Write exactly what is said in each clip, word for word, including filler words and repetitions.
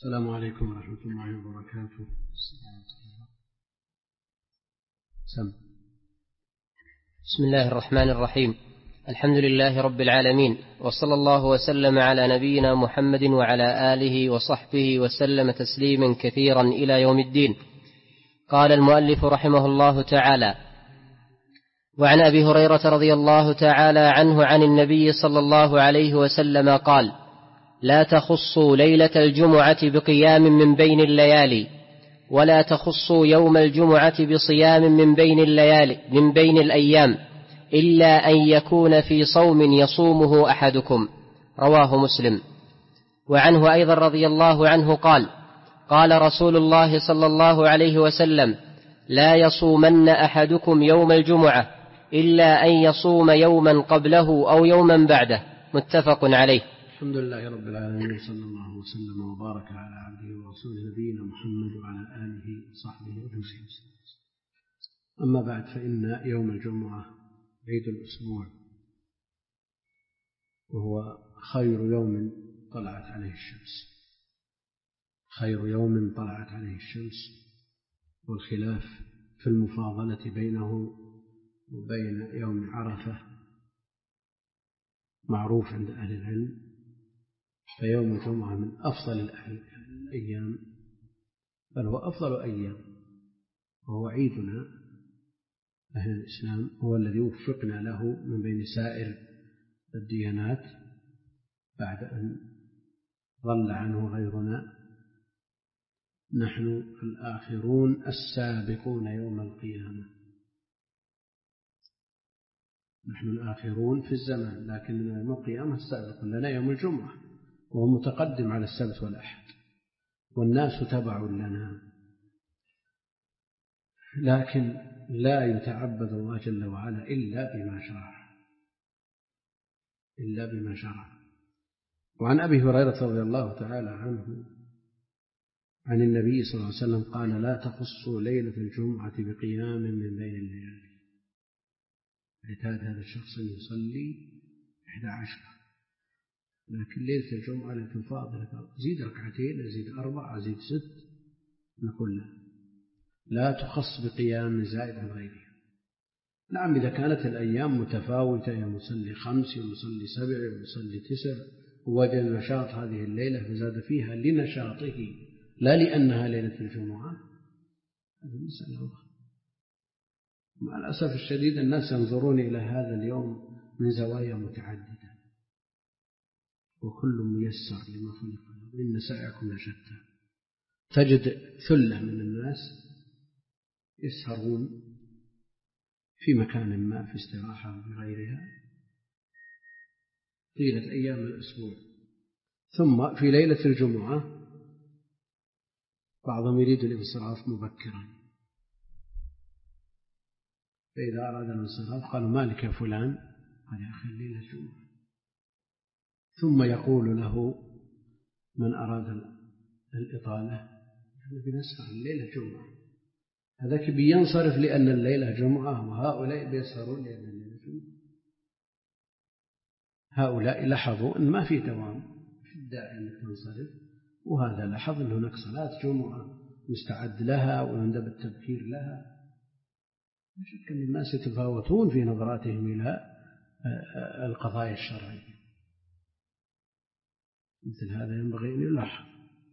السلام عليكم ورحمة الله وبركاته. سم. بسم الله الرحمن الرحيم. الحمد لله رب العالمين، وصلى الله وسلم على نبينا محمد وعلى آله وصحبه وسلم تسليما كثيرا إلى يوم الدين. قال المؤلف رحمه الله تعالى: وعن أبي هريرة رضي الله تعالى عنه عن النبي صلى الله عليه وسلم قال: لا تخصوا ليلة الجمعة بقيام من بين الليالي، ولا تخصوا يوم الجمعة بصيام من بين الليالي من بين الأيام، إلا أن يكون في صوم يصومه أحدكم. رواه مسلم. وعنه أيضا رضي الله عنه قال: قال رسول الله صلى الله عليه وسلم: لا يصومن أحدكم يوم الجمعة إلا أن يصوم يوما قبله أو يوما بعده. متفق عليه. الحمد لله رب العالمين، صلى الله وسلم وبارك على عبده ورسوله نبينا محمد وعلى آله وصحبه أجمعين. أما بعد، فإن يوم الجمعة عيد الأسبوع، وهو خير يوم طلعت عليه الشمس خير يوم طلعت عليه الشمس والخلاف في المفاضلة بينه وبين يوم عرفة معروف عند أهل العلم. فيوم الجمعة من أفضل الأيام، بل هو أفضل أيام، وهو عيدنا أهل الإسلام، هو الذي وفقنا له من بين سائر الديانات بعد أن ضل عنه غيرنا. نحن الآخرون السابقون يوم القيامة، نحن الآخرون في الزمان، لكن يوم القيامة السابق لنا يوم الجمعة، وهو متقدم على السبت والأحد، والناس تبع لنا، لكن لا يتعبد الله جل وعلا إلا بما شرع إلا بما شرع. وعن أبي هريرة رضي الله تعالى عنه عن النبي صلى الله عليه وسلم قال: لا تخصوا ليلة الجمعة بقيام من بين الليالي. اعتاد هذا الشخص أن يصلي إحدى عشر، لكن ليلة الجمعة ليلة فاضلة، زيد ركعتين، زيد أربع، زيد ست، نقول له لا تخص بقيام زائد عن غيرها. نعم، إذا كانت الأيام متفاوتة، يوم يصلي خمس، يوم يصلي سبع، يوم يصلي تسع، ووجد نشاط هذه الليلة فزاد فيها لنشاطه لا لأنها ليلة الجمعة، هذه مسألة أخرى. مع الأسف الشديد الناس ينظرون إلى هذا اليوم من زوايا متعددة، وكل ميسر لما خلق له، إن سعيكم لشتى. تجد ثلة من الناس يسهرون في مكان ما في استراحة وغيرها طيلة أيام الأسبوع، ثم في ليلة الجمعة بعضهم يريد الانصراف مبكرا، فإذا أراد الانصراف قالوا: مالك يا فلان؟ قال: يا أخي الليلة الجمعة. ثم يقول له من أراد الإطالة: نحن بنسهر الليلة الجمعة. هذاك بينصرف لأن الليلة جمعة، وهؤلاء بيسهرون لأن الليلة جمعة. هؤلاء لاحظوا أن ما في دوام، في الداعي أنك تنصرف، وهذا لاحظ أنه هناك صلاة جمعة مستعد لها ويندب التبكير لها. لا شك أن الناس يتفاوتون في نظراتهم إلى القضايا الشرعية، مثل هذا ينبغي أن يلاحظ.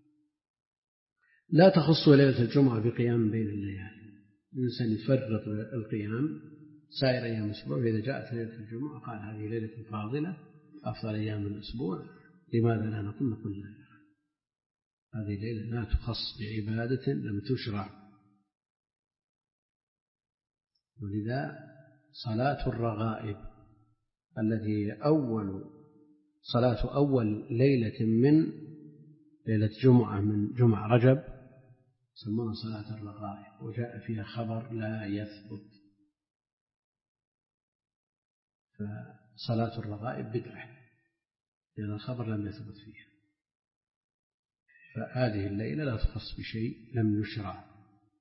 لا تخص ليلة الجمعة بقيام بين الليالي، الإنسان يفرط القيام سائر أيام الأسبوع، فإذا جاءت ليلة الجمعة قال: هذه ليلة فاضلة أفضل أيام الأسبوع، لماذا لا نقول نقول لا، هذه ليلة لا تخص بعبادة لم تشرع. ولذا صلاة الرغائب التي أول صلاة أول ليلة من ليلة جمعة من جمعة رجب سموها صلاة الرغائب، وجاء فيها خبر لا يثبت، فصلاة الرغائب بدعة لأن الخبر لم يثبت فيها. فهذه الليلة لا تخص بشيء لم يشرع.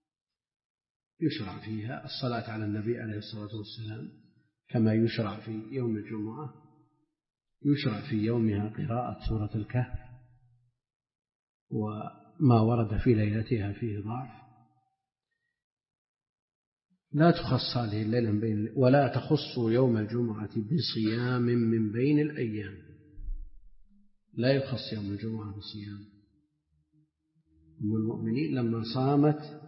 يشرع فيها الصلاة على النبي عليه الصلاة والسلام كما يشرع في يوم الجمعة، يشرع في يومها قراءة سورة الكهف وما ورد في ليلتها فيه ضعف. لا تخص هذه الليلة من بين ولا تخص يوم الجمعة بصيام من بين الأيام، لا يخص يوم الجمعة بصيام. أم المؤمنين لما صامت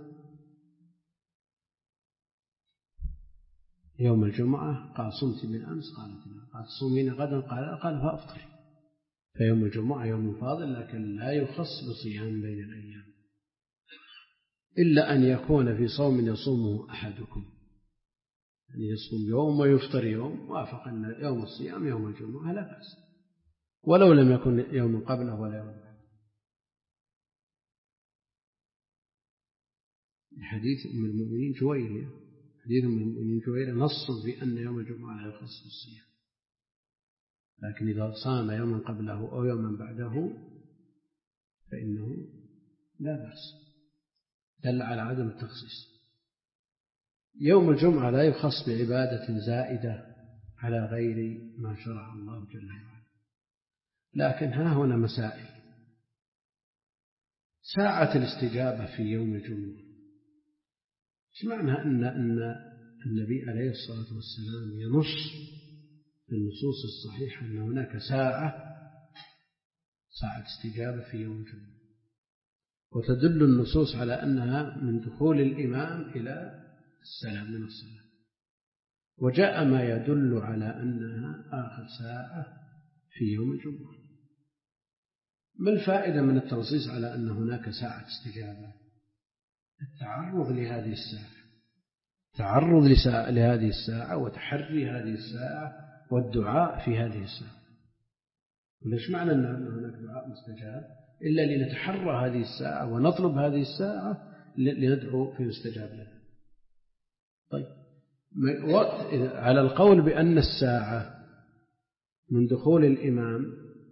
يوم الجمعة قال صمت من أمس؟ قالت لا. قال تصومين غدا؟ قال قال فأفطر. فيوم الجمعة يوم فاضل لكن لا يخص بصيام بين الأيام، إلا أن يكون في صوم يصومه أحدكم، يعني يصوم يوم ويفطر يوم، وافق أن يوم الصيام يوم الجمعة لا بأس، ولو لم يكن يوم قبله ولا يوم بعده. حديث أم المؤمنين جويرية، حديث أم المؤمنين جويرية نص في أن يوم الجمعة لا يخص بالصيام، لكن إذا صام يوما قبله أو يوما بعده فإنه لا بأس، دل على عدم التخصيص. يوم الجمعة لا يخص بعبادة زائدة على غير ما شرع الله جل وعلا. لكن ها هنا مسائل. ساعة الاستجابة في يوم الجمعة، ايش معنى أن أن النبي عليه الصلاة والسلام ينص في النصوص الصحيحة أن هناك ساعة ساعة استجابة في يوم الجمعة، وتدل النصوص على أنها من دخول الإمام إلى السلام من الصلاة، وجاء ما يدل على أنها آخر ساعة في يوم الجمعة. ما الفائدة من التنصيص على أن هناك ساعة استجابة؟ التعرض لهذه الساعة، تعرض لهذه الساعة وتحري هذه الساعة والدعاء في هذه الساعة. وليش معنى أن هناك دعاء مستجاب إلا لنتحرى هذه الساعة ونطلب هذه الساعة لندعو في مستجاب لنا. طيب، على القول بأن الساعة من دخول الإمام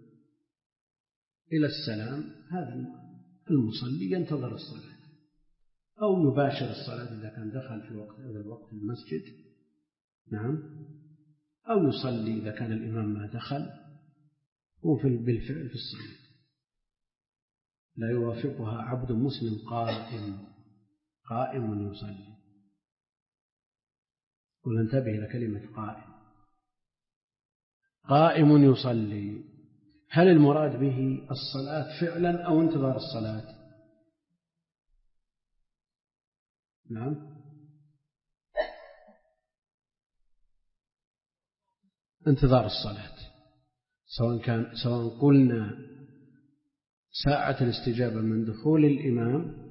إلى السلام، هذا المصلي ينتظر الصلاة أو يباشر الصلاة إذا كان دخل في وقت هذا الوقت المسجد، نعم، أو يصلي إذا كان الإمام ما دخل، وفي بالفعل في الصلاة لا يوافقها عبد مسلم قائم قائم يصلي. وننتبه إلى كلمة قائم. قائم يصلي، هل المراد به الصلاة فعلا أو انتظار الصلاة؟ نعم، انتظار الصلاة. سواء كان سواء قلنا ساعة الاستجابة من دخول الإمام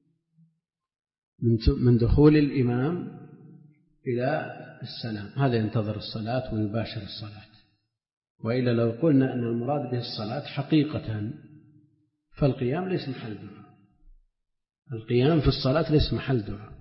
من دخول الإمام إلى السلام، هذا ينتظر الصلاة ويباشر الصلاة. وإلا لو قلنا أن المراد به الصلاة حقيقة فالقيام ليس محل دعاء، القيام في الصلاة ليس محل دعاء.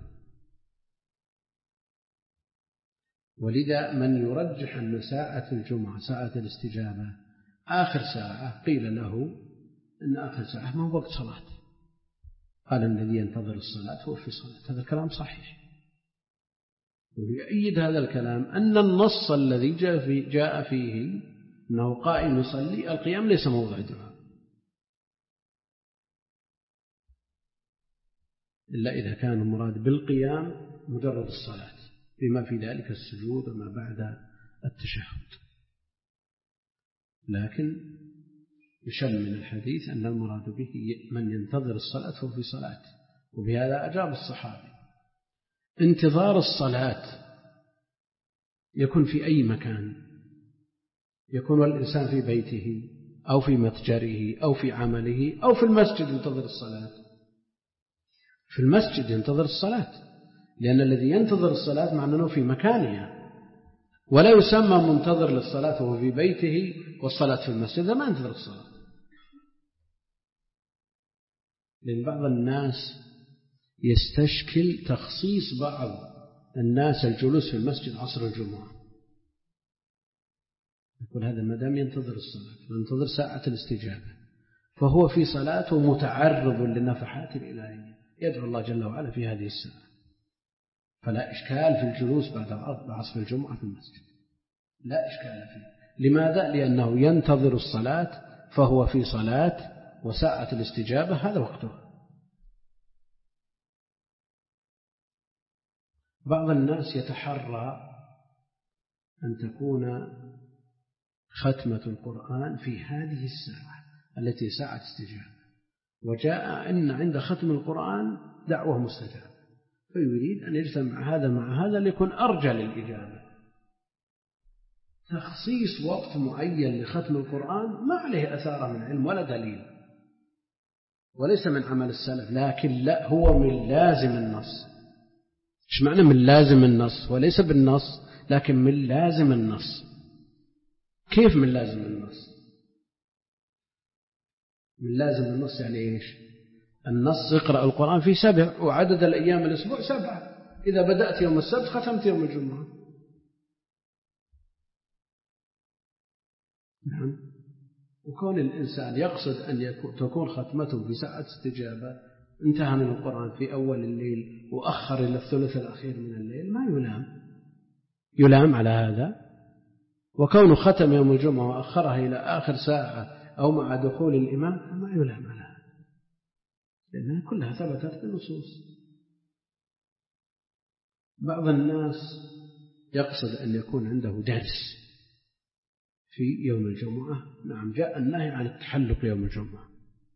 ولذا من يرجح أن ساعة الجمعة ساعة الاستجابة آخر ساعة، قيل له أن آخر ساعة ما هو وقت صلاة، قال الذي ينتظر الصلاة هو في صلاة. هذا الكلام صحيح، ويؤيد هذا الكلام أن النص الذي جاء, في جاء فيه أنه قائم يصلي، القيام ليس موضع دعاء إلا إذا كان المراد بالقيام مجرد الصلاة بما في ذلك السجود وما بعد التشهد. لكن يشل من الحديث أن المراد به من ينتظر الصلاة فهو في صلاة، وبهذا أجاب الصحابي. انتظار الصلاة يكون في أي مكان، يكون الإنسان في بيته أو في متجره أو في عمله أو في المسجد ينتظر الصلاة. في المسجد ينتظر الصلاة، لأن الذي ينتظر الصلاة معنى أنه في مكانها، ولا يسمى منتظر للصلاة وهو في بيته والصلاة في المسجد، ما ينتظر الصلاة. لأن بعض الناس يستشكل تخصيص بعض الناس الجلوس في المسجد عصر الجمعة، يقول هذا ما دام ينتظر الصلاة وينتظر ساعة الاستجابة فهو في صلاة ومتعرض للنفحات الإلهية، يدعو الله جل وعلا في هذه الساعة، فلا إشكال في الجلوس بعد عصر الجمعة في المسجد، لا إشكال فيه. لماذا؟ لأنه ينتظر الصلاة فهو في صلاة وساعة الاستجابة هذا وقتها. بعض الناس يتحرى أن تكون ختمة القرآن في هذه الساعة التي ساعة استجابة، وجاء أن عند ختم القرآن دعوة مستجابة، فيريد أن يجتمع هذا مع هذا ليكون أرجى للإجابة. تخصيص وقت معين لختم القرآن ما عليه أثار من علم ولا دليل، وليس من عمل السلف، لكن لا هو من لازم النص. إيش معنى من لازم النص؟ وليس بالنص، لكن من لازم النص. كيف من لازم النص؟ من لازم النص يعني إيش؟ النص اقرأ القرآن في سبع، وعدد الأيام الأسبوع سبعة، إذا بدأت يوم السبت ختمت يوم الجمعة. نعم. وكون الإنسان يقصد أن تكون ختمته في ساعة استجابة، انتهى من القرآن في أول الليل وأخر إلى الثلث الأخير من الليل، ما يلام يلام على هذا. وكونه ختم يوم الجمعة وأخرها إلى آخر ساعة أو مع دخول الإمام ما يلام على هذا، لأنها كلها ثبتت بالنصوص. بعض الناس يقصد أن يكون عنده درس في يوم الجمعة. نعم، جاء النهي عن التحلق يوم الجمعة،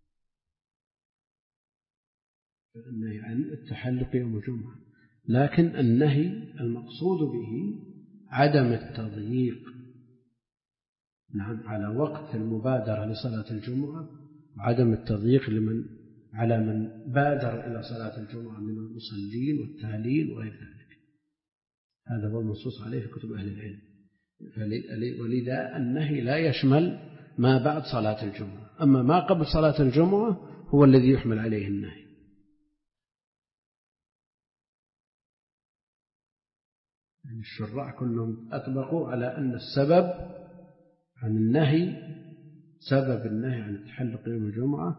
النهي عن التحلق يوم الجمعة، لكن النهي المقصود به عدم التضييق. نعم، على وقت المبادرة لصلاة الجمعة، وعدم التضييق لمن على من بادر إلى صلاة الجمعة من المصلين والتالين وغير ذلك. هذا هو المنصوص عليه في كتب أهل العلم. ولذا النهي لا يشمل ما بعد صلاة الجمعة، أما ما قبل صلاة الجمعة هو الذي يحمل عليه النهي. يعني الشراع كلهم أطبقوا على أن السبب عن النهي، سبب النهي عن التحلق يوم الجمعة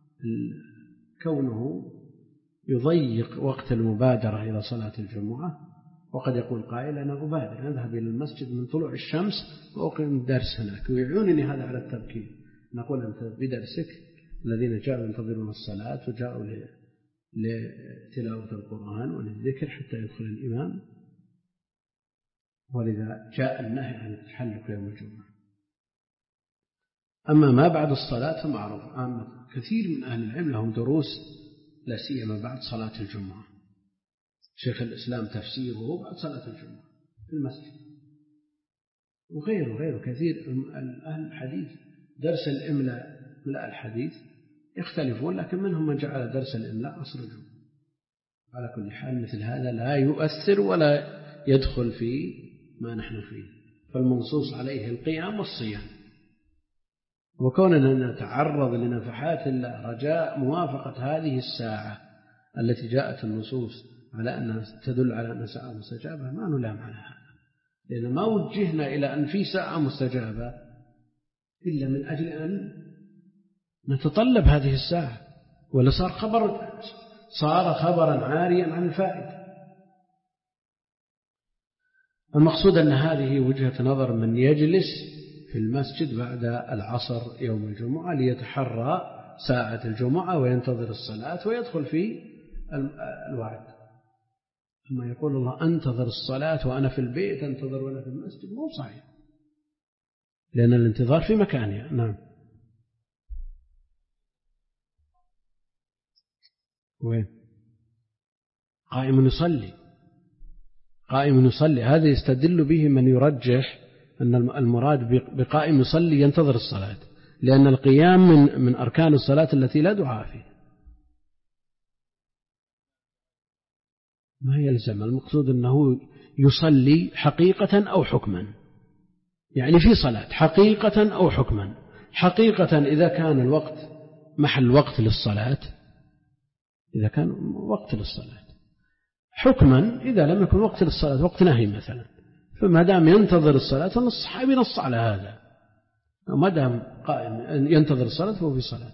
كونه يضيق وقت المبادرة إلى صلاة الجمعة. وقد يقول قائل أنا أبادر، أذهب إلى المسجد من طلوع الشمس وأقيم الدرس هناك، ويعونني هذا على التبكير. نقول أنت بدرسك الذين جاءوا ينتظرون الصلاة وجاءوا لتلاوة القرآن وللذكر حتى يدخل الإمام، ولذا جاء النهي عن التحلق يوم الجمعة. أما ما بعد الصلاة فمعروف عامة، كثير من أهل العلم لهم دروس لا سيما بعد صلاة الجمعة. شيخ الإسلام تفسيره بعد صلاة الجمعة في المسجد، وغيره غيره كثير. أهل الحديث درس الإملاء لا الحديث يختلفون، لكن منهم من جعل درس الإملاء عصر الجمعة. على كل حال مثل هذا لا يؤثر ولا يدخل في ما نحن فيه، فالمنصوص عليه القيام والصيام. وكوننا نتعرض لنفحات الله رجاء موافقة هذه الساعة التي جاءت النصوص على أنها تدل على أن ساعة مستجابة، ما نلام على هذا، لأن ما وجهنا إلى أن في ساعة مستجابة إلا من أجل أن نتطلب هذه الساعة، ولا صار خبر صار خبرا عاريا عن الفائدة. المقصود أن هذه وجهة نظر من يجلس في المسجد بعد العصر يوم الجمعة ليتحرى ساعة الجمعة وينتظر الصلاة ويدخل في الوعد. أما يقول الله أنتظر الصلاة وأنا في البيت، أنتظر وأنا في المسجد، مو صحيح، لأن الانتظار في مكانه. نعم. وين؟ قائم يصلي، قائم يصلي، هذا يستدل به من يرجح أن المراد بقائم يصلي ينتظر الصلاة، لأن القيام من من أركان الصلاة التي لا دعاء فيه. ما يلزم، المقصود أنه يصلي حقيقة أو حكما، يعني في صلاة حقيقة أو حكما. حقيقة إذا كان الوقت محل وقت للصلاة، إذا كان وقت للصلاة. حكما إذا لم يكن وقت للصلاة، وقت نهي مثلا، فما دام ينتظر الصلاة، فالصحابي نص على هذا، ما دام قائم ينتظر الصلاة فهو في صلاة.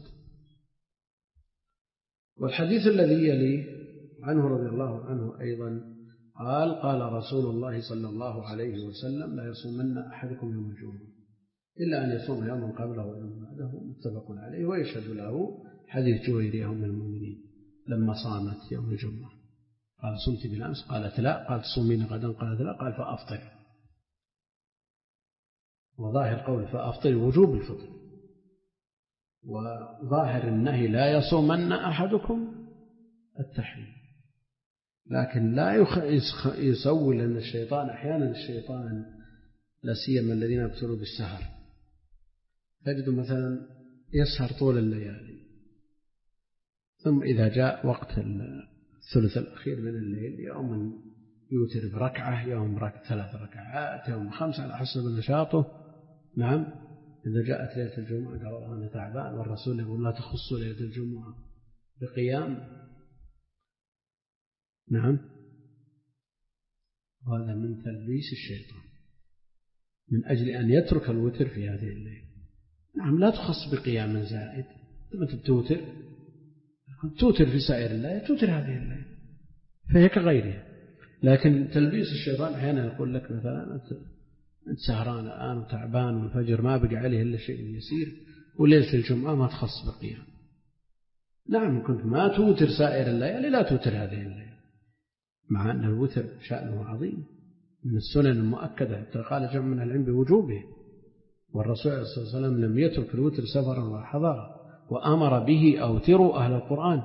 والحديث الذي يليه عنه رضي الله عنه أيضا قال قال رسول الله صلى الله عليه وسلم لا يصومن أحدكم يوم الجمعة إلا أن يصوم يوما قبله ويوما بعده متفق عليه. ويشهد له حديث جويرية أم المؤمنين لما صامت يوم الجمعة قال صمت بالأمس؟ قالت لا. قالت صومين غدا؟ قالت لا. قال فأفطر. وظاهر قول فأفطر وجوب الفطر، وظاهر النهي لا يصومن أحدكم التحريم. لكن لا يسول أن الشيطان أحيانا الشيطان لا سيما الذين يبتلوا بالسهر تجد مثلا يسهر طول الليالي، ثم إذا جاء وقت الثلث الأخير من الليل يوم يوتر بركعة، يوم ثلاث ركعات، يوم خمسة على حسب نشاطه. نعم. إذا جاءت ليلة الجمعة قال أنا تعبان، والرسول يقول لا تخصوا ليلة الجمعة بقيام. نعم. وهذا من تلبيس الشيطان من أجل أن يترك الوتر في هذه الليلة. نعم لا تخص بقيام زائد، ثم توتر توتر في سائر الليل، توتر هذه الليلة فهي كغيرها. لكن تلبيس الشيطان أحيانا يقول لك مثلا أنت سهران الآن وتعبان والفجر ما بقى عليه إلا شيء يسير، وليلة الجمعة ما تخص بقيام. نعم كنت ما توتر سائر الليالي لا توتر هذه الليلة، مع أن الوتر شأنه عظيم من السنن المؤكدة حتى قال جمع من العلم بوجوبه. والرسول صلى الله عليه وسلم لم يترك الوتر سفرا وحضرا، وأمر به أوتروا أهل القرآن.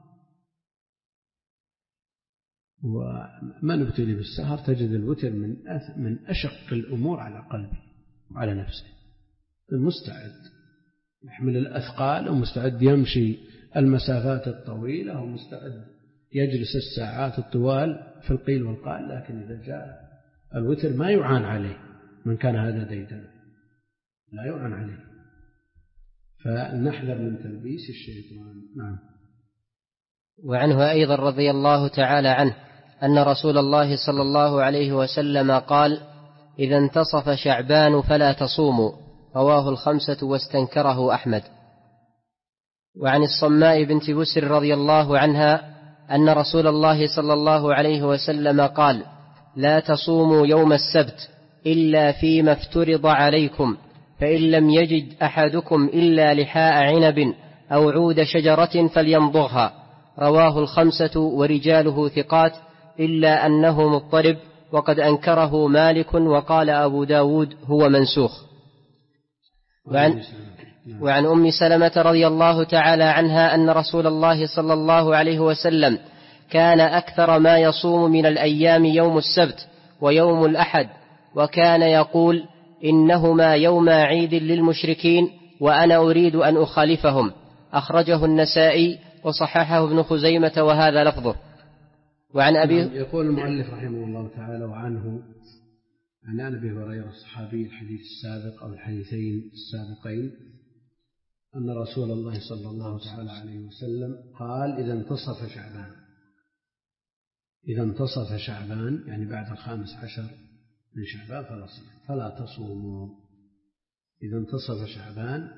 ومن ابتلي بالسهر تجد الوتر من من أشق الأمور على قلبه وعلى نفسه، المستعد يحمل الأثقال ومستعد يمشي المسافات الطويلة ومستعد يجلس الساعات الطوال في القيل والقال. لكن إذا جاء الوتر ما يعان عليه، من كان هذا ديدنا لا يعان عليه. فنحذر من تلبيس الشيطان. نعم. وعنه أيضا رضي الله تعالى عنه أن رسول الله صلى الله عليه وسلم قال إذا انتصف شعبان فلا تصوموا، رواه الخمسة واستنكره أحمد. وعن الصماء بنت بسر رضي الله عنها أن رسول الله صلى الله عليه وسلم قال لا تصوموا يوم السبت إلا فيما افترض عليكم، فإن لم يجد أحدكم إلا لحاء عنب أو عود شجرة فليمضغها، رواه الخمسة ورجاله ثقات إلا أنه مضطرب، وقد أنكره مالك وقال أبو داود هو منسوخ. وعن, وعن أم سلمة رضي الله تعالى عنها أن رسول الله صلى الله عليه وسلم كان أكثر ما يصوم من الأيام يوم السبت ويوم الأحد، وكان يقول إنهما يوم عيد للمشركين وأنا أريد أن أخالفهم، أخرجه النسائي وصححه ابن خزيمة وهذا لفظه. وعن أبي يقول المؤلف رحمه الله تعالى وعنه عن أبي هريرة الصحابي الحديث السابق أو الحديثين السابقين أن رسول الله صلى الله تعالى عليه وسلم قال إذا انتصف شعبان، إذا انتصف شعبان يعني بعد الخامس عشر من شعبان فلا صيام فلا تصوموا. إذا انتصف شعبان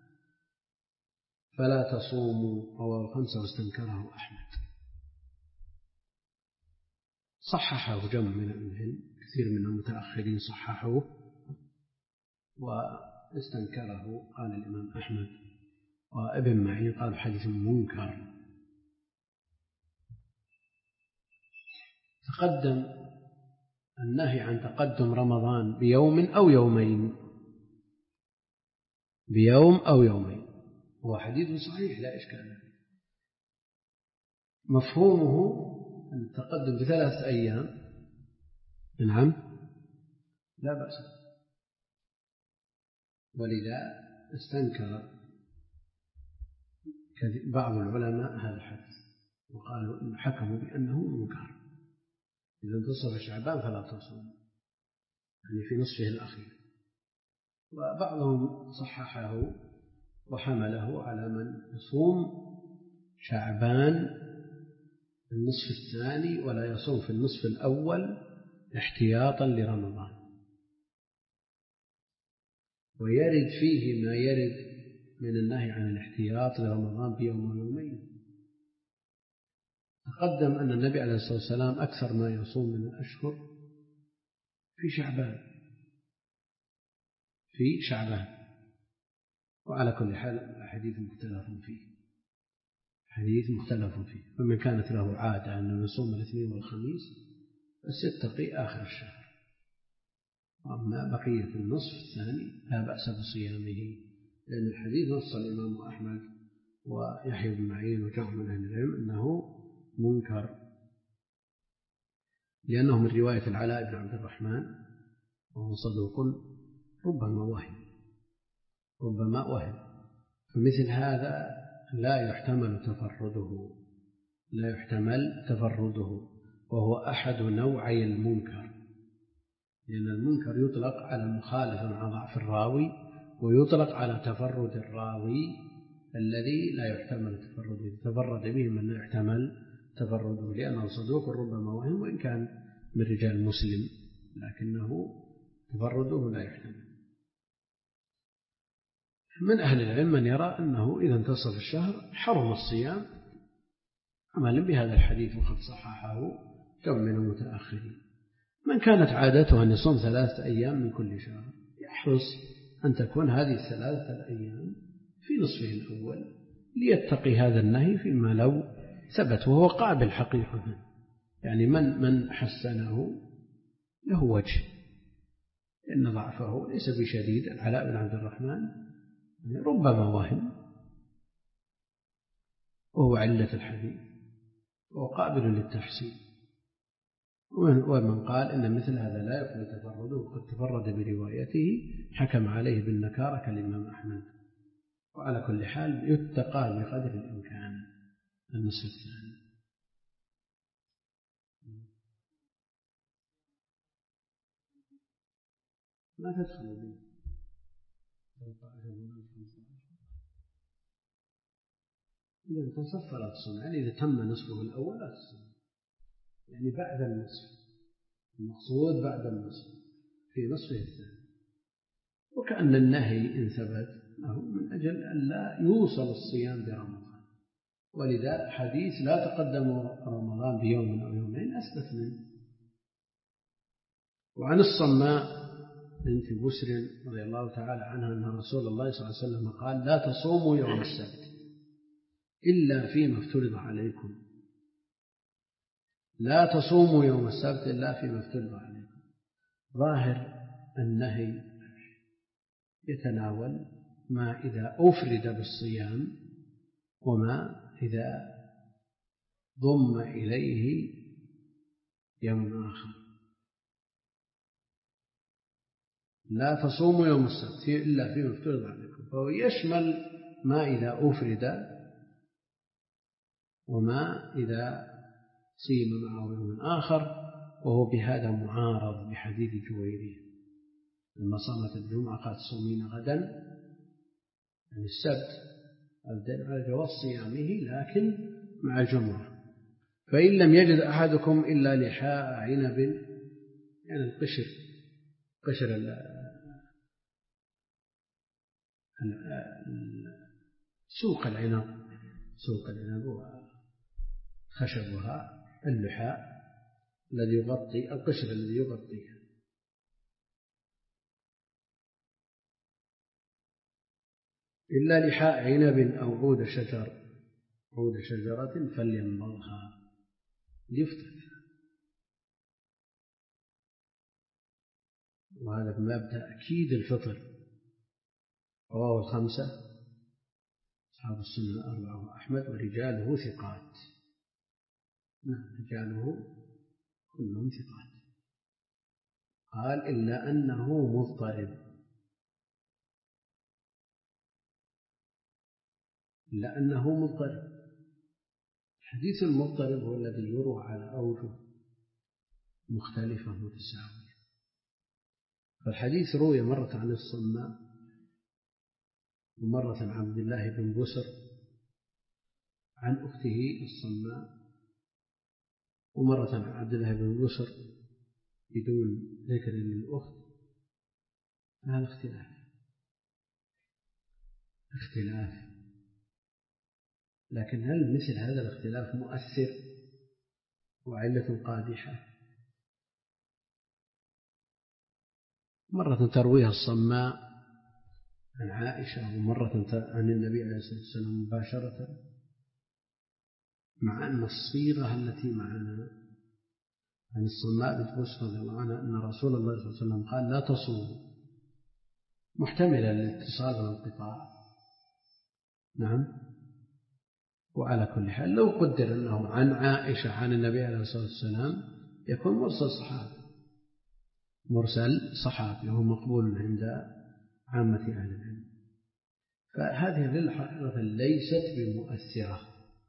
فلا تصوموا، رواه الخمسة واستنكره أحمد. صححه جمع من العلم، كثير من المتأخرين صححوه، واستنكره قال الإمام أحمد وابن معين قال حديث منكر. تقدم النهي عن تقدم رمضان بيوم أو يومين، بيوم أو يومين، هو حديث صحيح لا إشكال. مفهومه أن التقدم بثلاثة أيام نعم لا بأس، ولذا استنكر بعض العلماء هذا الحديث وقالوا إن حكموا بأنه منكر. إذا انتصف شعبان فلا تصوم يعني في نصفه الأخير، وبعضهم صححه وحمله على من يصوم شعبان النصف الثاني ولا يصوم في النصف الأول احتياطا لرمضان، ويرد فيه ما يرد من النهي عن الاحتياط لرمضان بيوم ويومين. تقدم أن النبي عليه الصلاة والسلام أكثر ما يصوم من الأشهر في شعبان، في شعبان. وعلى كل حال الحديث مختلف فيه حديث مختلف فيه فمن كانت له عادة أن يصوم الاثنين والخميس فسيتقي آخر الشهر، وأما بقية النصف الثاني لا بأس بصيامه، لأن الحديث نص الإمام أحمد ويحيى بن معين وجمع من أهل العلم أنه منكر، لأنه من رواية العلاء بن عبد الرحمن وهو صدوق ربما وهم ربما وهم فمثل هذا لا يحتمل تفرده لا يحتمل تفرده وهو أحد نوعي المنكر، لأن المنكر يطلق على المخالفة مع ضعف الراوي، ويطلق على تفرد الراوي الذي لا يحتمل تفرده، تفرد به من لا يحتمل تفرده، لأنه صدوق ربما وهم وإن كان من رجال مسلم لكنه تفرده لا يحتمل. من أهل العلم من يرى أنه إذا انتصف الشهر حرم الصيام عملا بهذا الحديث، وقد صححه كم من المتأخرين. من كانت عادته أن يصوم ثلاثة أيام من كل شهر يحرص أن تكون هذه الثلاثة الأيام في نصفه الأول ليتقي هذا النهي فيما لو ثبت، وهو قابل حقيقة، يعني من من حسنه له وجه، لأن ضعفه ليس بشديد. العلاء بن عبد الرحمن ربما وهم وهو علة الحديث وهو قابل للتحسين، ومن قال إن مثل هذا لا يكون تفرده وقد تفرد بروايته حكم عليه بالنكارة كالإمام أحمد. وعلى كل حال يتقى بقدر الإمكان النصف الثاني. ما تدخل به إذا انتصف فلا تصوم، يعني إذا تم نصفه الأول لا تصوم، يعني بعد النصف، المقصود بعد النصف في نصفه الثاني. وكأن النهي إن ثبت له من أجل أن لا يوصل الصيام برمضان، ولذا حديث لا تقدم رمضان بيوم أو يومين أثبت منه. وعن الصماء بنت بسر رضي الله تعالى عنها أن رسول الله صلى الله عليه وسلم قال: لا تصوموا يوم السبت إلا فيما افترض عليكم لا تصوموا يوم السبت إلا فيما افترض عليكم. ظاهر النهي يتناول ما إذا أفرد بالصيام وما إذا ضم إليه يوم آخر. لا تصوموا يوم السبت إلا فيما افترض عليكم، فهو يشمل ما إذا أفرد وما إذا صيم معه يوم آخر، وهو بهذا معارض بحديث جويرية لما صامت الجمعة قالت صومين غدا، يعني السبت، الدليل على جواز صيامه لكن مع الجمعة. فإن لم يجد أحدكم إلا لحاء عنب، يعني القشر قشر سوق العنب سوق العنب وخشبها اللحاء الذي يغطي القشر الذي يغطيها، إلا لحاء عنب أو عود شجر عود شجرة فلينبضها ليفطر. وهذا من تأكيد الفطر. رواه الخمسة أصحاب السنة الأربعة وأحمد ورجاله ثقات. نعم رجاله كلهم ثقات. قال إلا أنه مضطرب إلا أنه مضطرب. الحديث المضطرب هو الذي يروى على أوجه مختلفة متساوية. فالحديث روي مرة عن الصماء ومرة عن عبد الله بن بسر عن أخته الصماء ومرة عن عبد الله بن بسر بدون ذكر للأخت. هذا اختلاف اختلاف لكن هل مثل هذا الاختلاف مؤثر وعلة قادحة؟ مرة ترويها الصماء عن عائشة ومرة عن النبي عليه الصلاة والسلام مباشرة، مع أن الصيغة التي معنا عن الصماء بنت بسر رضي الله عنها أن رسول الله صلى الله عليه وسلم قال لا تصوموا، محتملة للاتصال والانقطاع. نعم. وعلى كل حال لو قدر أنه عن عائشة عن النبي عليه الصلاة والسلام يكون مرسل صحابي، مرسل صحابي هو مقبول عند عامة أهل العلم. فهذه للحقيقة ليست بمؤثرة.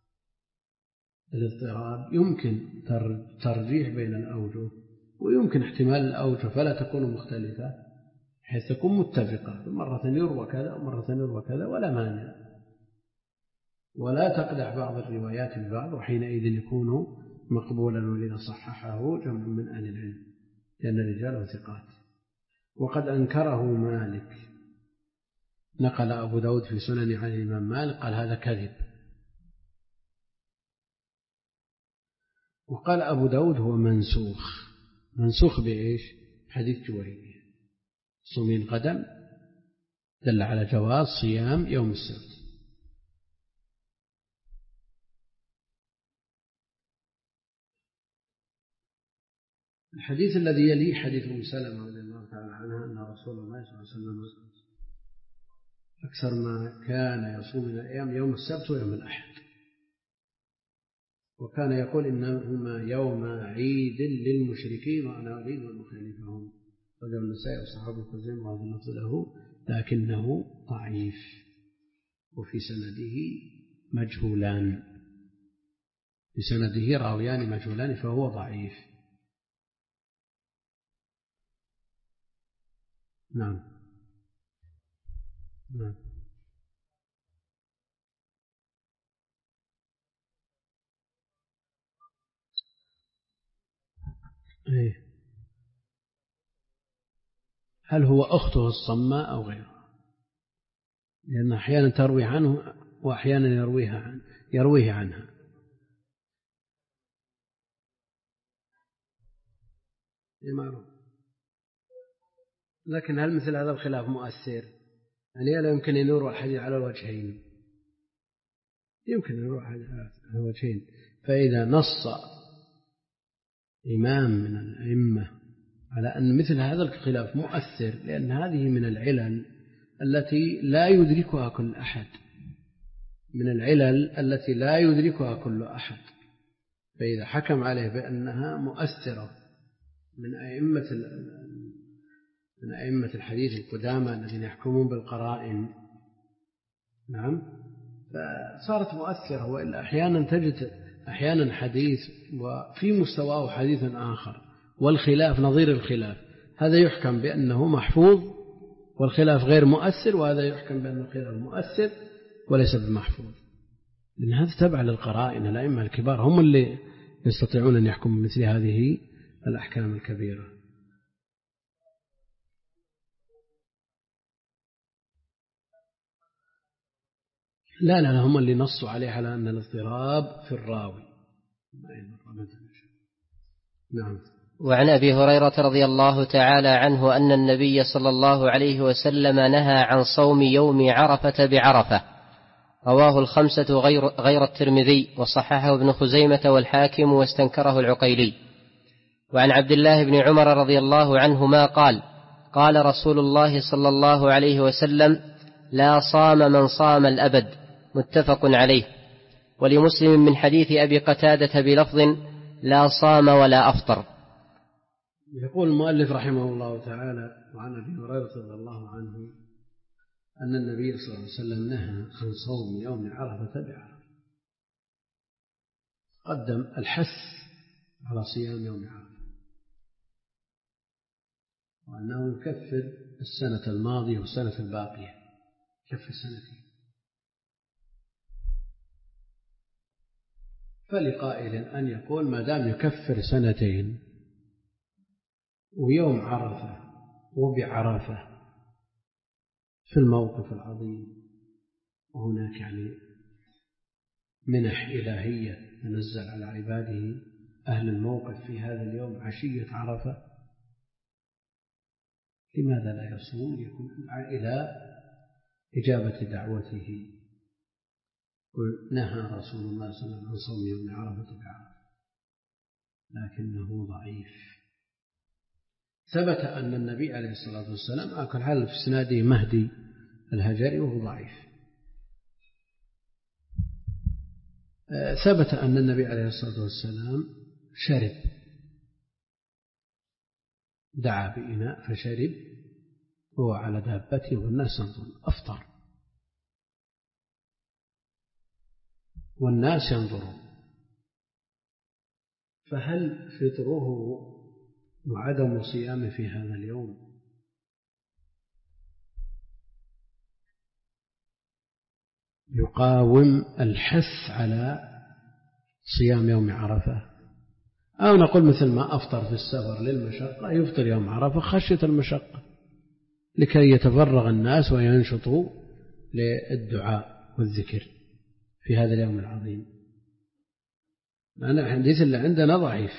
الاضطراب يمكن ترجيح بين الأوجه، ويمكن احتمال الأوجه فلا تكون مختلفة حيث تكون متفقة، مرة يروى كذا ومرة يروى كذا ولا مانع، ولا تقدح بعض الروايات ببعض، وحينئذ يكون مقبولا، ولذا صححه جمع من أهل العلم لأن رجاله ثقات. وقد أنكره مالك، نقل أبو داود في سنن عن الإمام مالك قال هذا كذب. وقال أبو داود هو منسوخ. منسوخ بإيش؟ حديث جويرية صومين غدا دل على جواز صيام يوم السبت. الحديث الذي يليه حديث أم سلمة رضي الله تعالى عنها أن رسول الله صلى الله عليه وسلم أكثر ما كان يصوم من الأيام يوم السبت ويوم الأحد، وكان يقول إنهما يوم عيد للمشركين وأنا أريد أن أخالفهم. رجل النسائي وصحابه الخزيمة وهذا اللفظ له، لكنه ضعيف وفي سنده مجهولان، في سنده راويان مجهولان فهو ضعيف. نعم. نعم. أيه. هل هو أخته الصماء أو غيرها؟ لأن أحيانا تروي عنه وأحيانا يرويها عن يرويه عنها. معروف. لكن هل مثل هذا الخلاف مؤثر؟ يعني لا يمكن أن يروى الحديث على الوجهين، يمكن أن يروى الحديث على الوجهين. فإذا نص إمام من الأئمة على أن مثل هذا الخلاف مؤثر، لأن هذه من العلل التي لا يدركها كل أحد، من العلل التي لا يدركها كل أحد، فإذا حكم عليه بأنها مؤثرة من أئمة من أئمة الحديث القدامى الذين يحكمون بالقرائن، نعم، فصارت مؤثرة. وإلا أحيانا تجد أحيانا حديث وفي مستواه حديث آخر والخلاف نظير الخلاف، هذا يحكم بأنه محفوظ والخلاف غير مؤثر، وهذا يحكم بأنه الخلاف مؤثر وليس بمحفوظ، لأن هذا تبع للقرائن. الأئمة الكبار هم اللي يستطيعون أن يحكموا مثل هذه الأحكام الكبيرة. لا لا هم اللي نصوا عليه على أن الاضطراب في الراوي. نعم. وعن أبي هريرة رضي الله تعالى عنه أن النبي صلى الله عليه وسلم نهى عن صوم يوم عرفة بعرفة، رواه الخمسة غير, غير الترمذي، وصححه ابن خزيمة والحاكم واستنكره العقيلي. وعن عبد الله بن عمر رضي الله عنهما قال قال رسول الله صلى الله عليه وسلم لا صام من صام الأبد، متفق عليه. ولمسلم من حديث أبي قتادة بلفظ لا صام ولا أفطر. يقول المؤلف رحمه الله تعالى: وعن أبي هريرة رضي الله عنه أن النبي صلى الله عليه وسلم نهى عن صوم يوم عرفة بعرفة، قدم الحث على صيام يوم عرفة، وأنه يكفر السنة الماضية والسنة الباقية، يكفر سنتين. فلقائل أن يقول ما دام يكفر سنتين ويوم عرفة وبعرفة في الموقف العظيم، وهناك يعني منح إلهية تنزل على عباده أهل الموقف في هذا اليوم عشية عرفة، لماذا لا يصوم؟ يكون إلى إجابة دعوته. نهى رسول الله صلى الله عليه وسلم عن صوم يوم عرفة بعرفة لكنه ضعيف. ثبت أن النبي عليه الصلاة والسلام أكل حال في إسناده مهدي الهجري وهو ضعيف. ثبت أن النبي عليه الصلاة والسلام شرب، دعا بإناء فشرب وهو على دابته والناس ينظرون، أفطر والناس ينظرون، فهل فطره وعدم صيامه في هذا اليوم يقاوم الحث على صيام يوم عرفة، أو نقول مثل ما أفطر في السفر للمشقة يفطر يوم عرفة خشية المشقة لكي يتفرغ الناس وينشطوا للدعاء والذكر في هذا اليوم العظيم. لأن الحديث اللي عندنا ضعيف،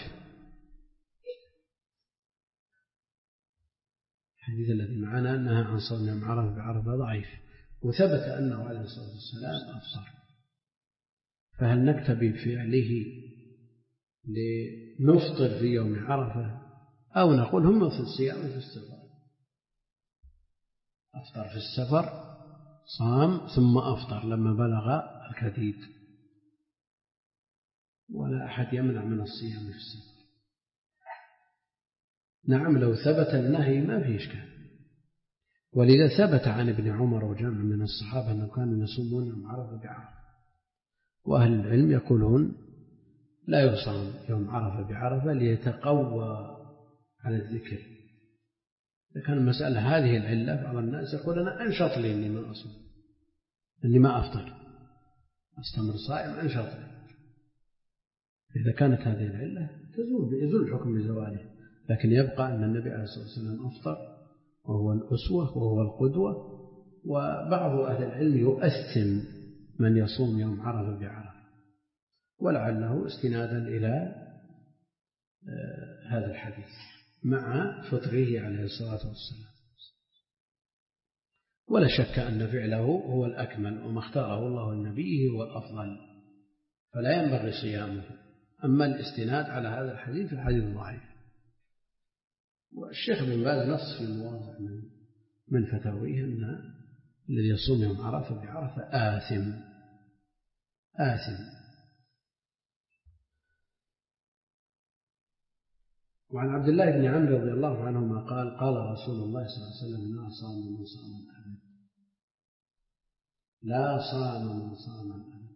الحديث الذي معنا أنها عن صوم يوم عرفة بعرفة ضعيف، وثبت أنه عليه الصلاة والسلام أفطر، فهل نكتفي بفعله لنفطر في يوم عرفة أو نقول هم في الصيام في السفر؟ أفطر في السفر صام ثم أفطر لما بلغ الكديد، ولا أحد يمنع من الصيام في السفر. نعم لو ثبت النهي ما فيه إشكال، ولذا ثبت عن ابن عمر وجمع من الصحابة أنهم كانوا يصومون يوم عرفة بعرفة، وأهل العلم يقولون لا يصام يوم عرفة بعرفة ليتقوى على الذكر. إذا كان المسألة هذه العلة بعض الناس يقول أنا أنشط لي أني ما أصوم، أني ما أفطر، أستمر صائم أنشط لي. إذا كانت هذه العلة تزول يزول الحكم بزواله، لكن يبقى أن النبي عليه الصلاة والسلام أفطر وهو الأسوة وهو القدوة. وبعض أهل العلم يؤثم من يصوم يوم عرفة بعرفة، ولعله استنادا إلى هذا الحديث مع فطره عليه الصلاة والسلام. ولا شك أن فعله هو الأكمل، وما اختاره الله لنبيه هو الأفضل، فلا ينبغي صيامه. أما الاستناد على هذا الحديث الحديث ضعيف. والشيخ بن باز نص في مواضع من, من فتاويه أن الذي يصوم يوم عرفة بعرفة آثم آثم. وعن عبد الله بن عمرو رضي الله عنهما قال قال رسول الله صلى الله عليه وسلم لا صام من صام الأبد، لا صام من صام الأبد.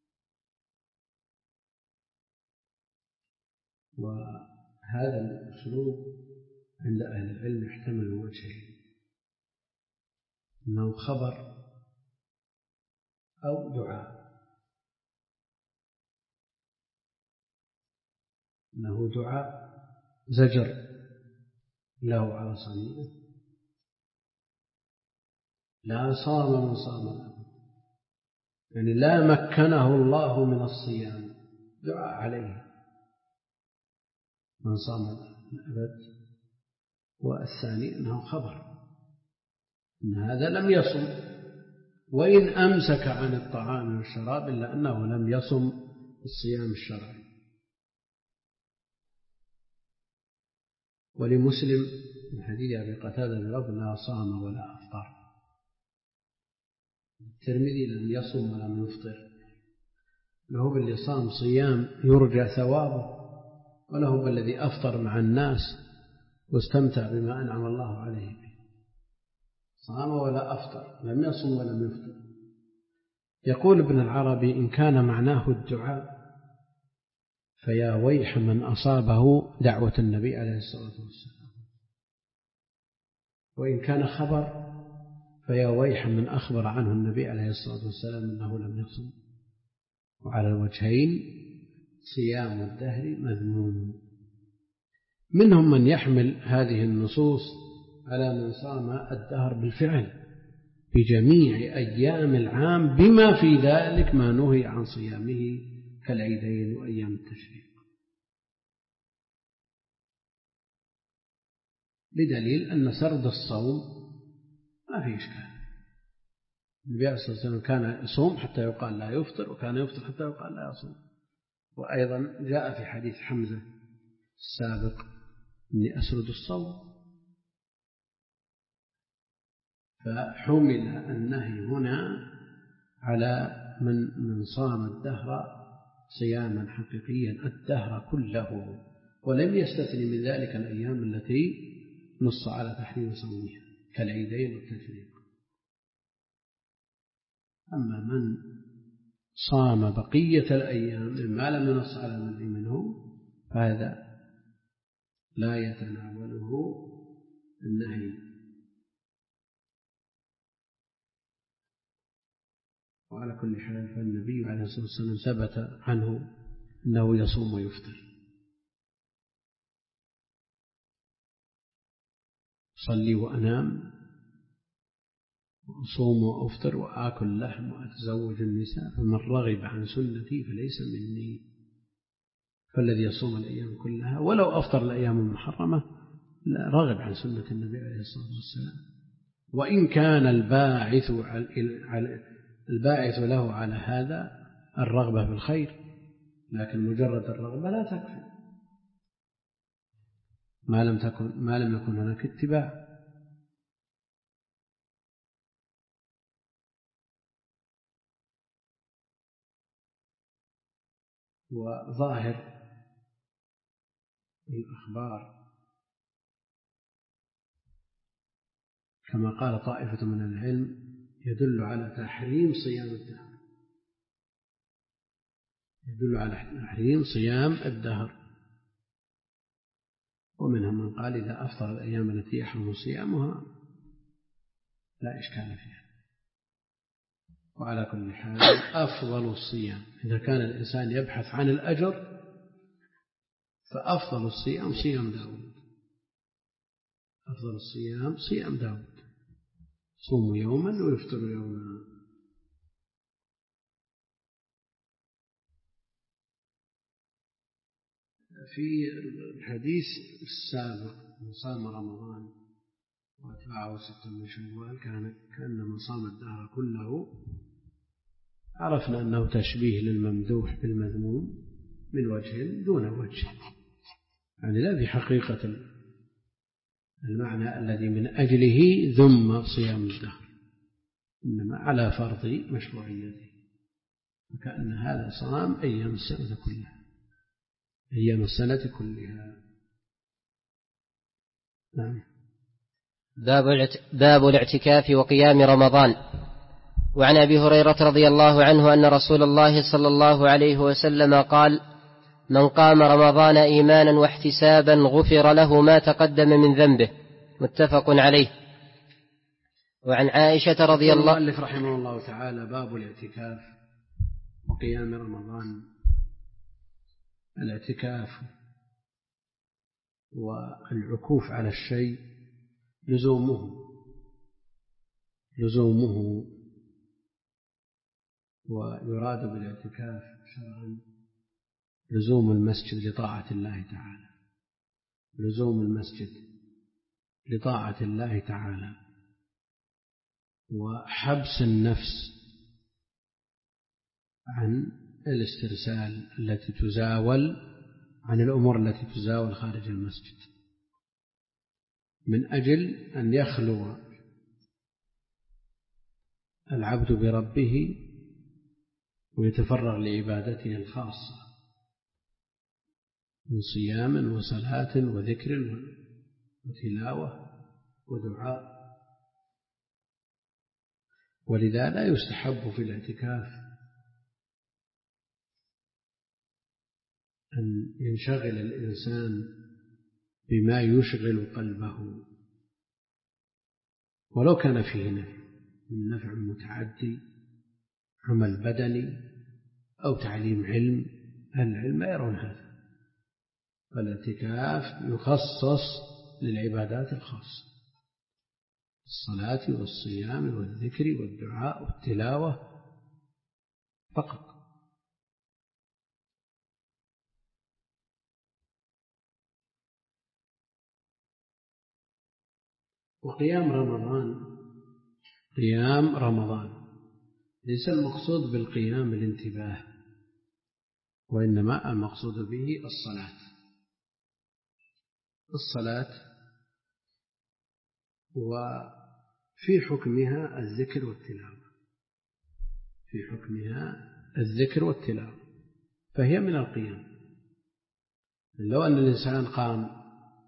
وهذا الأسلوب عند أهل العلم يحتمل وجهين، أنه خبر أو دعاء. أنه دعاء زجر له على صنيعه، لا صام من صام الأبد، يعني لا مكنه الله من الصيام، دعاء عليه من صام الأبد. والثاني أنه خبر أن هذا لم يصم، وإن أمسك عن الطعام والشراب إلا أنه لم يصم الصيام الشرعي. ولمسلم من حديث أبي قتادة بلفظ لا صام ولا أفطر. الترمذي لم يصم ولم يفطر، له باللي صام صيام يرجى ثوابه، وله بالذي أفطر مع الناس واستمتع بما أنعم الله عليه به. صام ولا أفطر، لم يصم ولم يفطر. يقول ابن العربي إن كان معناه الدعاء فيا ويح من أصابه دعوة النبي عليه الصلاة والسلام، وإن كان خبر فيا ويح من أخبر عنه النبي عليه الصلاة والسلام أنه لم يصم. وعلى الوجهين صيام الدهر مذموم. منهم من يحمل هذه النصوص على من صام الدهر بالفعل في جميع أيام العام بما في ذلك ما نهي عن صيامه كالعيدين وأيام التشريق، بدليل أن سرد الصوم ما في إشكال، النبي عليه الصلاة والسلام كان يصوم حتى يقال لا يفطر، وكان يفطر حتى يقال لا يصوم. وأيضا جاء في حديث حمزة السابق إني أسرد الصوم. فحمل النهي هنا على من من صام الدهر صياما حقيقيا الدهر كله، ولم يستثني من ذلك الأيام التي نص على تحريم صومها كالعيدين والتشريق. أما من صام بقية الأيام مما لم ينص على المنع منه فهذا لا يتناوله النهي. وعلى كل حال فالنبي عليه الصلاة والسلام ثبت عنه أنه يصوم ويفطر. صلي وأنام وأصوم وأفطر وآكل لحم وأتزوج النساء فمن رغب عن سنتي فليس مني. فالذي يصوم الأيام كلها ولو أفطر الأيام المحرمة لا رغب عن سنة النبي عليه الصلاة والسلام. وإن كان الباعث الباعث له على هذا الرغبة في الخير، لكن مجرد الرغبة لا تكفي ما لم تكن ما لم يكن هناك اتباع. وظاهر الأخبار كما قال طائفة من العلم يدل على تحريم صيام الدهر، يدل على تحريم صيام الدهر. ومنهم من قال إذا أفطر الأيام التي يحرم صيامها لا إشكال فيها. وعلى كل حال أفضل الصيام إذا كان الإنسان يبحث عن الأجر فأفضل الصيام صيام داود. أفضل الصيام صيام داود، صوم يوما ويفطر يوما. في الحديث السابق من صام رمضان وأتبعه ستة من شوال كان كأنما صام الدهر كله، عرفنا أنه تشبيه للممدوح بالمذموم من وجه دون وجه، يعني لا في حقيقة المعنى الذي من أجله ذم صيام الدهر، إنما على فرض مشروعيته، وكأن هذا صام أيام السنة كلها أيام السنة كلها. نعم. باب الاعتكاف وقيام رمضان. وعن أبي هريرة رضي الله عنه أن رسول الله صلى الله عليه وسلم قال: من قام رمضان إيمانا واحتسابا غفر له ما تقدم من ذنبه. متفق عليه. وعن عائشة رضي الله المؤلف رحمه الله تعالى باب الاعتكاف وقيام رمضان. الاعتكاف والعكوف على الشيء لزومه لزومه ويراد بالاعتكاف شرعا لزوم المسجد لطاعة الله تعالى، لزوم المسجد لطاعة الله تعالى، وحبس النفس عن الاسترسال التي تزاول عن الأمور التي تزاول خارج المسجد، من أجل أن يخلو العبد بربه ويتفرغ لعبادته الخاصة من صيام وصلاة وذكر وتلاوة ودعاء. ولذا لا يستحب في الاعتكاف أن ينشغل الإنسان بما يشغل قلبه ولو كان فيه نفع من نفع متعدي، عمل بدني أو تعليم علم. أهل العلم لا يرون هذا، فالاعتكاف يخصص للعبادات الخاصة، الصلاة والصيام والذكر والدعاء والتلاوة فقط. وقيام رمضان قيام رمضان ليس المقصود بالقيام الانتباه، وإنما المقصود به الصلاة. الصلاة وفي حكمها الذكر والتلاوة، في حكمها الذكر والتلاوة، فهي من القيام. لو أن الإنسان قام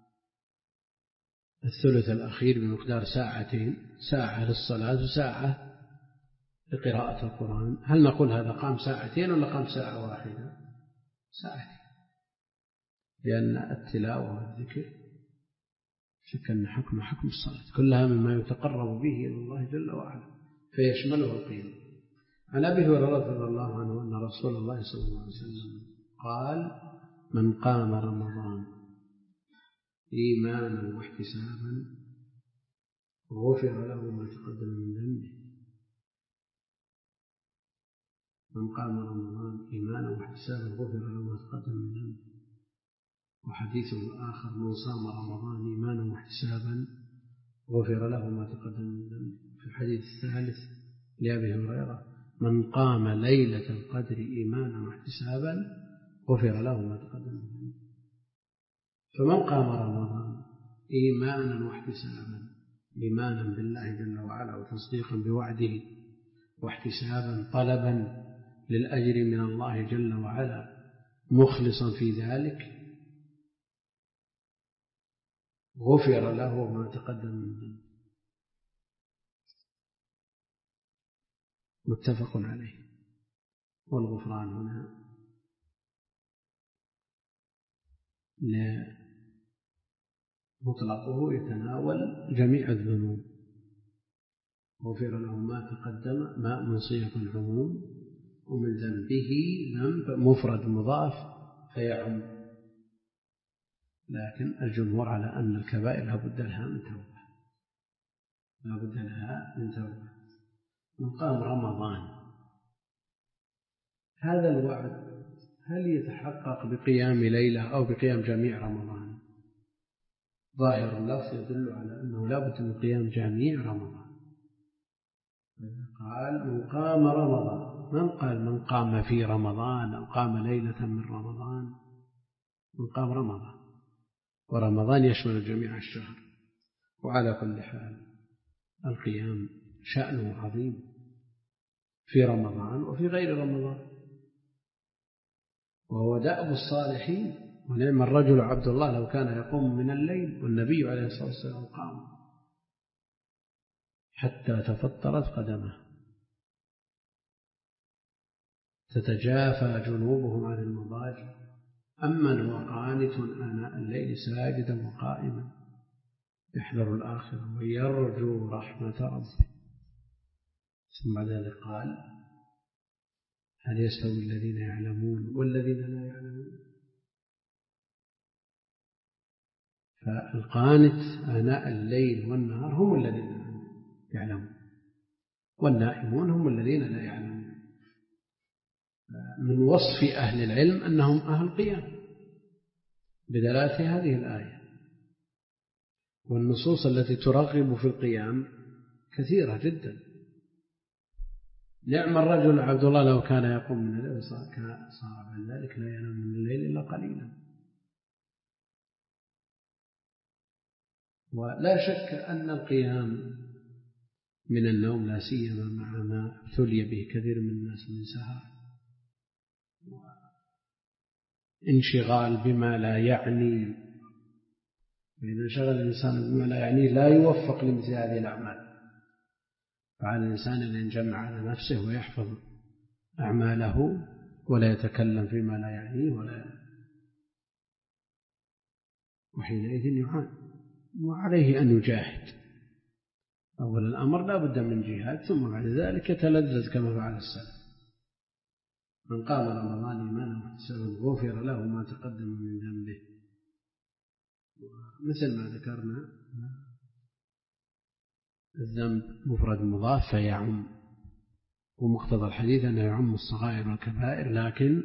الثلث الأخير بمقدار ساعتين، ساعة للصلاة وساعة لقراءة القرآن، هل نقول هذا قام ساعتين ولا قام ساعة واحدة؟ ساعتين، لأن التلاوة والذكر شك أن حكم حكم الصلاة، كلها مما يتقرب به إلى الله جل وعلا، فيشمله القيام. عن أبي هريرة رضي الله عنه أن رسول الله صلى الله عليه وسلم قال: من قام رمضان إيمانا واحتسابا غفر له ما تقدم من ذنبه. من قام رمضان إيمانا واحتسابا غفر له ما تقدم من ذنبه. وحديث الآخر: من صام رمضان إيمانا واحتسابا غفر له ما تقدم من ذنبه. في الحديث الثالث لأبي هريرة: من قام ليلة القدر إيمانا واحتسابا غفر له ما تقدم من ذنبه. فمن قام رمضان إيمانا واحتسابا، إيمانا بالله جل وعلا وتصديقا بوعده، واحتسابا طلبا للأجر من الله جل وعلا مخلصا في ذلك، غفر له ما تقدم من ذنبه. متفق عليه. والغفران هنا مطلقه يتناول جميع الذنوب، غفر له ما تقدم، ما من صيغة العموم، ومن ذنبه ذنب مفرد مضاف فيعم، لكن الجمهور على أن الكبائر لا بد لها من توبة، لا بد لها من توبة. من قام رمضان، هذا الوعد هل يتحقق بقيام ليلة أو بقيام جميع رمضان؟ ظاهر اللفظ يدل على أنه لا بد من قيام جميع رمضان. قال: من قام رمضان، من قال من قام في رمضان أو قام ليلة من رمضان؟ من قام رمضان، ورمضان يشمل جميع الشهر. وعلى كل حال القيام شأنه عظيم في رمضان وفي غير رمضان، وهو دأب الصالحين. ونعم الرجل عبد الله لو كان يقوم من الليل، والنبي عليه الصلاة والسلام قام حتى تفطرت قدمه، تتجافى جنوبهم عن المضاجع، أمن هو قانت آناء الليل ساجدا وقائما يحذر الآخرة ويرجو رحمة ربه. ثم بعد ذلك قال: هل يستوي الذين يعلمون والذين لا يعلمون؟ فالقانت آناء الليل والنهار هم الذين يعلمون، والنائمون هم الذين لا يعلمون. من وصف أهل العلم أنهم أهل قيام بدلالة هذه الآية، والنصوص التي ترغب في القيام كثيرة جدا. نعم الرجل عبد الله لو كان يقوم من الليل صار بعد ذلك لا ينام من الليل إلا قليلا. ولا شك أن القيام من النوم، لا سيما مع ما ابتلي به كثير من الناس من سهر وانشغال بما لا يعني، فإذا انشغل الإنسان بما لا يعنيه لا يوفق لمثل هذه الأعمال. فعلى الإنسان أن ينجمع على نفسه ويحفظ أعماله ولا يتكلم فيما لا يعنيه، ولا وحينئذ يعان، وعليه أن يجاهد. أول الأمر لا بد من جهاد، ثم بعد ذلك يتلذذ كما فعل السلف. من قام رمضان إيمانا واحتسابا غفر له ما تقدم من ذنبه. مثل ما ذكرنا الذنب مفرد مضاف فيعم، ومقتضى الحديث أنه يعم الصغائر والكبائر، لكن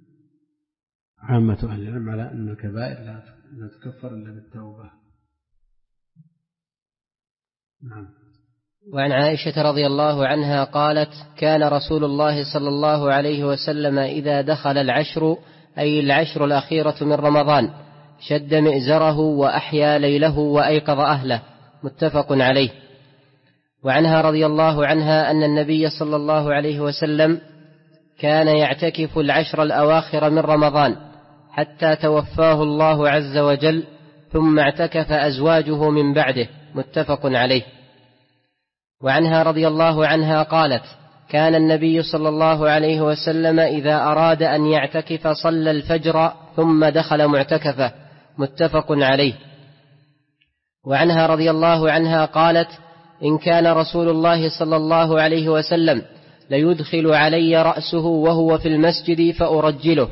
عامة أهل العلم على أن الكبائر لا تكفر إلا بالتوبة. نعم. وعن عائشة رضي الله عنها قالت: كان رسول الله صلى الله عليه وسلم إذا دخل العشر، أي العشر الأخيرة من رمضان، شد مئزره وأحيا ليله وأيقظ أهله. متفق عليه. وعنها رضي الله عنها أن النبي صلى الله عليه وسلم كان يعتكف العشر الأواخر من رمضان حتى توفاه الله عز وجل، ثم اعتكف أزواجه من بعده. متفق عليه. وعنها رضي الله عنها قالت: كان النبي صلى الله عليه وسلم إذا أراد أن يعتكف صلى الفجر ثم دخل معتكفه. متفق عليه. وعنها رضي الله عنها قالت: إن كان رسول الله صلى الله عليه وسلم ليدخل علي رأسه وهو في المسجد فأرجله.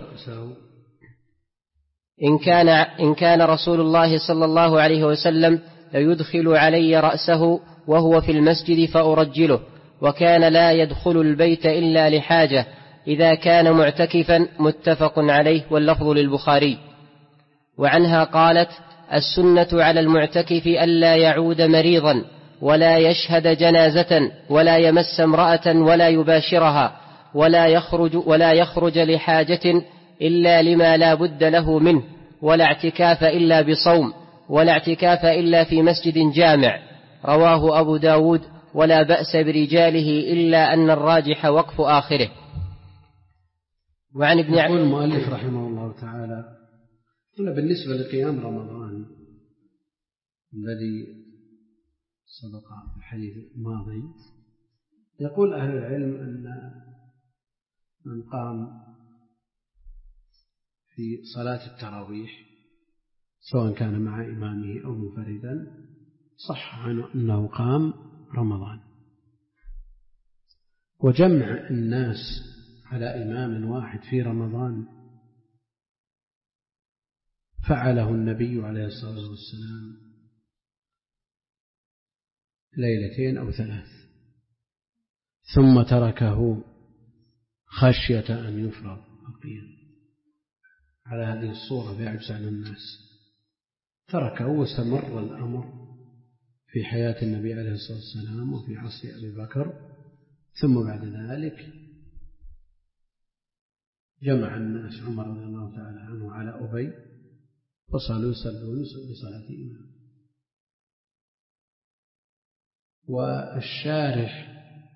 إن كان, إن كان رسول الله صلى الله عليه وسلم ليدخل علي رأسه وهو في المسجد فأرجله، وكان لا يدخل البيت إلا لحاجة إذا كان معتكفا. متفق عليه، واللفظ للبخاري. وعنها قالت: السنة على المعتكف ألا يعود مريضا، ولا يشهد جنازة، ولا يمس امرأة، ولا يباشرها، ولا يخرج, ولا يخرج لحاجة إلا لما لا بد له منه، ولا اعتكاف إلا بصوم، ولا اعتكاف إلا في مسجد جامع. رواه أبو داود، ولا بأس برجاله إلا أن الراجح وقف آخره. وعن ابن يقول المؤلف رحمه الله تعالى: بالنسبة لقيام رمضان الذي سبق في الحديث الماضي، يقول أهل العلم أن من قام في صلاة التراويح سواء كان مع إمامه أو منفردا صح عنه أنه قام رمضان. وجمع الناس على إمام واحد في رمضان فعله النبي عليه الصلاة والسلام ليلتين أو ثلاث، ثم تركه خشية أن يفرض القيام على هذه الصورة فيعجز عن الناس، تركه واستمر الأمر في حياة النبي عليه الصلاة والسلام وفي عصر أبي بكر. ثم بعد ذلك جمع الناس عمر رضي الله تعالى عنه على أبي فصلوا يصلون بصلاة إمام. والشارح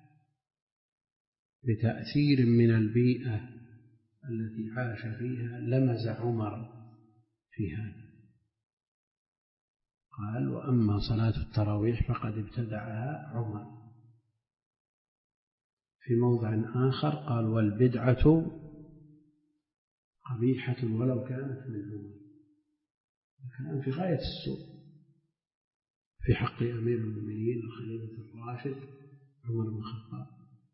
بتأثير من البيئة التي عاش فيها لمز عمر في هذا، قال: وأما صلاة التراويح فقد ابتدعها عمر. في موضع آخر قال: والبدعة قبيحة ولو كانت من عمر. كلام في غاية السوء في حق أمير المؤمنين الخليفة الراشد عمر بن الخطاب.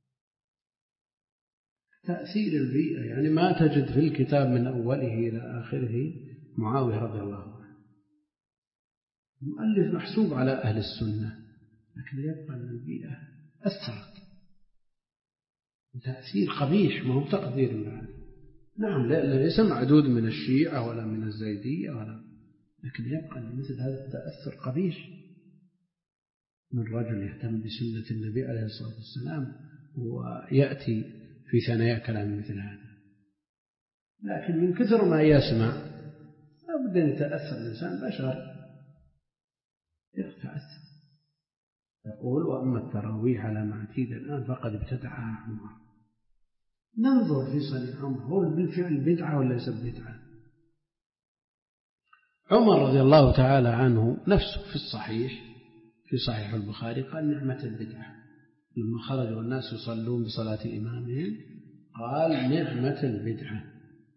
تأثير البيئة، يعني ما تجد في الكتاب من أوله إلى آخره معاوية رضي الله عنه. المؤلف محسوب على أهل السنة، لكن يبقى أن البيئة أثرت تأثير قبيح، ما هو تقدير بعد. نعم ليس معدود من الشيعة ولا من الزيدية ولا، لكن يبقى أن مثل هذا التأثر قبيح من رجل يهتم بسنة النبي عليه الصلاة والسلام ويأتي في ثنايا كلام مثل هذا. لكن من كثر ما يسمع لا بد أن يتأثر الإنسان، بشر يتأثر. يقول: وأما التراويح على ما اعتيد الآن فقد ابتدعها عمر. ننظر في صنيع عمر، هو بالفعل بدعة ولا ليس بدعة؟ عمر رضي الله تعالى عنه نفسه في الصحيح في صحيح البخاري قال: نعمة البدعة. لما خرج الناس يصلون بصلاة إمامهم قال: نعمة البدعة.